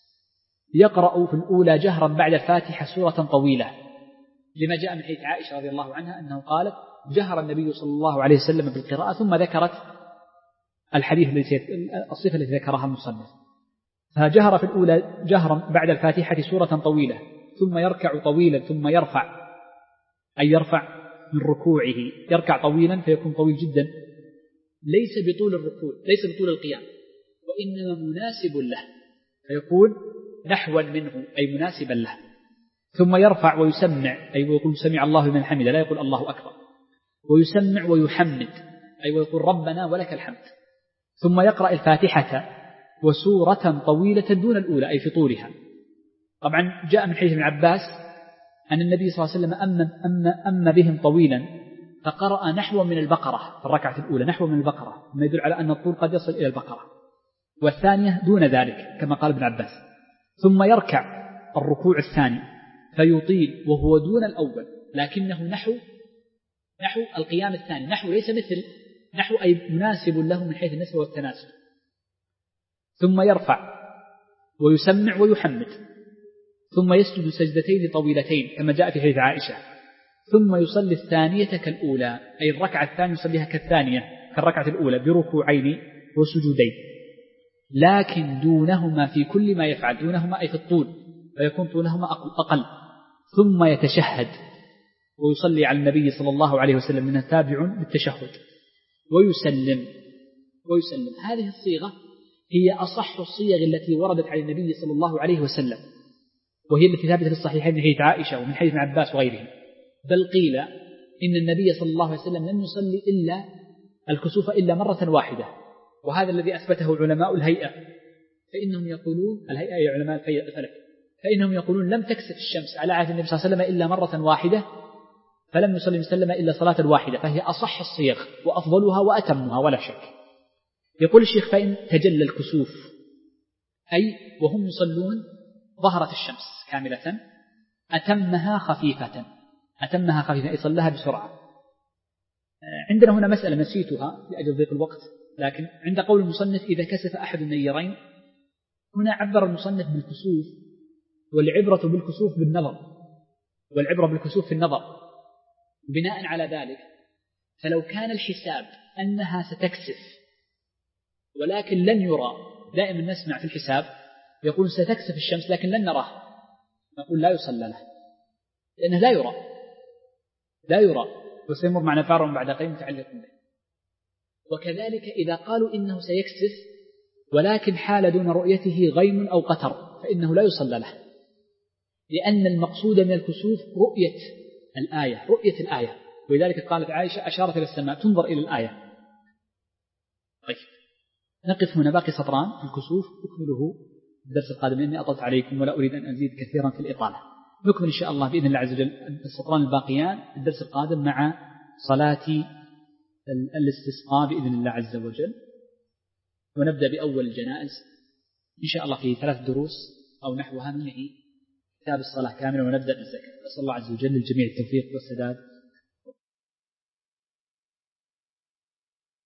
يقرأ في الأولى جهرا بعد الفاتحة سورة طويلة، لما جاء من حيث عائشة رضي الله عنها أنه قالت جهر النبي صلى الله عليه وسلم بالقراءة، ثم ذكرت الحديث التي الصفة التي ذكرها المصنف، فجهر في الأولى جهرا بعد الفاتحة سورة طويلة، ثم يركع طويلا ثم يرفع، أي يرفع من ركوعه، يركع طويلا فيكون طويل جدا، ليس بطول الركوع، ليس بطول القيام، وإنما مناسب له، فيكون نحوا منه أي مناسبا له، ثم يرفع ويسمع، أي ويقول سمع الله لمن حمده، لا يقول الله أكبر، ويسمع ويحمد، أي ويقول ربنا ولك الحمد، ثم يقرأ الفاتحة وسورة طويلة دون الأولى أي في طولها. طبعا جاء من حديث ابن عباس أن النبي صلى الله عليه وسلم أم, أم, أم بهم طويلا فقرأ نحو من البقرة في الركعة الأولى، نحو من البقرة، ما يدل على أن الطول قد يصل إلى البقرة، والثانية دون ذلك كما قال ابن عباس، ثم يركع الركوع الثاني فيطيل وهو دون الأول، لكنه نحو نحو القيام الثاني، نحو ليس مثل نحو أي مناسب له من حيث النسبة والتناسب، ثم يرفع ويسمع ويحمد، ثم يسجد سجدتين طويلتين كما جاء في حديث عائشة، ثم يصلي الثانية كالأولى، أي الركعة الثانية يصليها كالثانية كالركعة الأولى بركوعين وسجودين، لكن دونهما في كل ما يفعل، دونهما أي في الطول، فيكون طولهما أقل، ثم يتشهد ويصلي على النبي صلى الله عليه وسلم من تابع بالتشهد ويسلم ويسلم. هذه الصيغة هي أصح الصيغ التي وردت على النبي صلى الله عليه وسلم، وهي التي ثابتة في الصحيحين من حديث عائشة ومن حديث ابن عباس وغيرهم، بل قيل إن النبي صلى الله عليه وسلم لم يصلي إلا الكسوف إلا مرة واحدة، وهذا الذي أثبته علماء الهيئة، فإنهم يقولون الهيئة أي علماء الفلك، فإنهم يقولون لم تكسف الشمس على عهد النبي صلى الله عليه وسلم إلا مرة واحدة، فلم يصلي وسلم إلا صلاة واحدة، فهي أصح الصيغ وأفضلها وأتمها ولا شك. يقول الشيخ فإن تجلى الكسوف أي وهم يصلون ظهرت الشمس كاملة أتمها خفيفة، أتمها خفيفة أي صلها بسرعة. عندنا هنا مسألة نسيتها لأجل ضيق الوقت، لكن عند قول المصنف إذا كسف أحد النيرين، هنا عبر المصنف بالكسوف، والعبرة بالكسوف بالنظر، والعبرة بالكسوف في النظر. بناء على ذلك فلو كان الحساب أنها ستكسف ولكن لن يرى، دائما نسمع في الحساب يقول ستكسف الشمس لكن لن نراه، نقول لا يصلى له لأنه لا يرى لا يرى وسيمر معنا فار بعد قليل متعلق به. وكذلك إذا قالوا إنه سيكسف ولكن حال دون رؤيته غيم أو قتر فإنه لا يصلى له، لأن المقصود من الكسوف رؤية الآية، رؤية الآية، ولذلك قالت عائشة أشارت إلى السماء تنظر إلى الآية. طيب نقف هنا، باقي سطران في الكسوف أكمله الدرس القادم لأني أطلت عليكم ولا أريد أن أزيد كثيرا في الإطالة. نكمل إن شاء الله بإذن الله عز وجل السطران الباقيان الدرس القادم مع صلاة الاستسقاء بإذن الله عز وجل، ونبدأ بأول الجنائز إن شاء الله في ثلاث دروس أو نحوها، منه كتاب الصلاة كاملة، ونبدأ بالزكاة. أسأل الله عز وجل للجميع التوفيق والسداد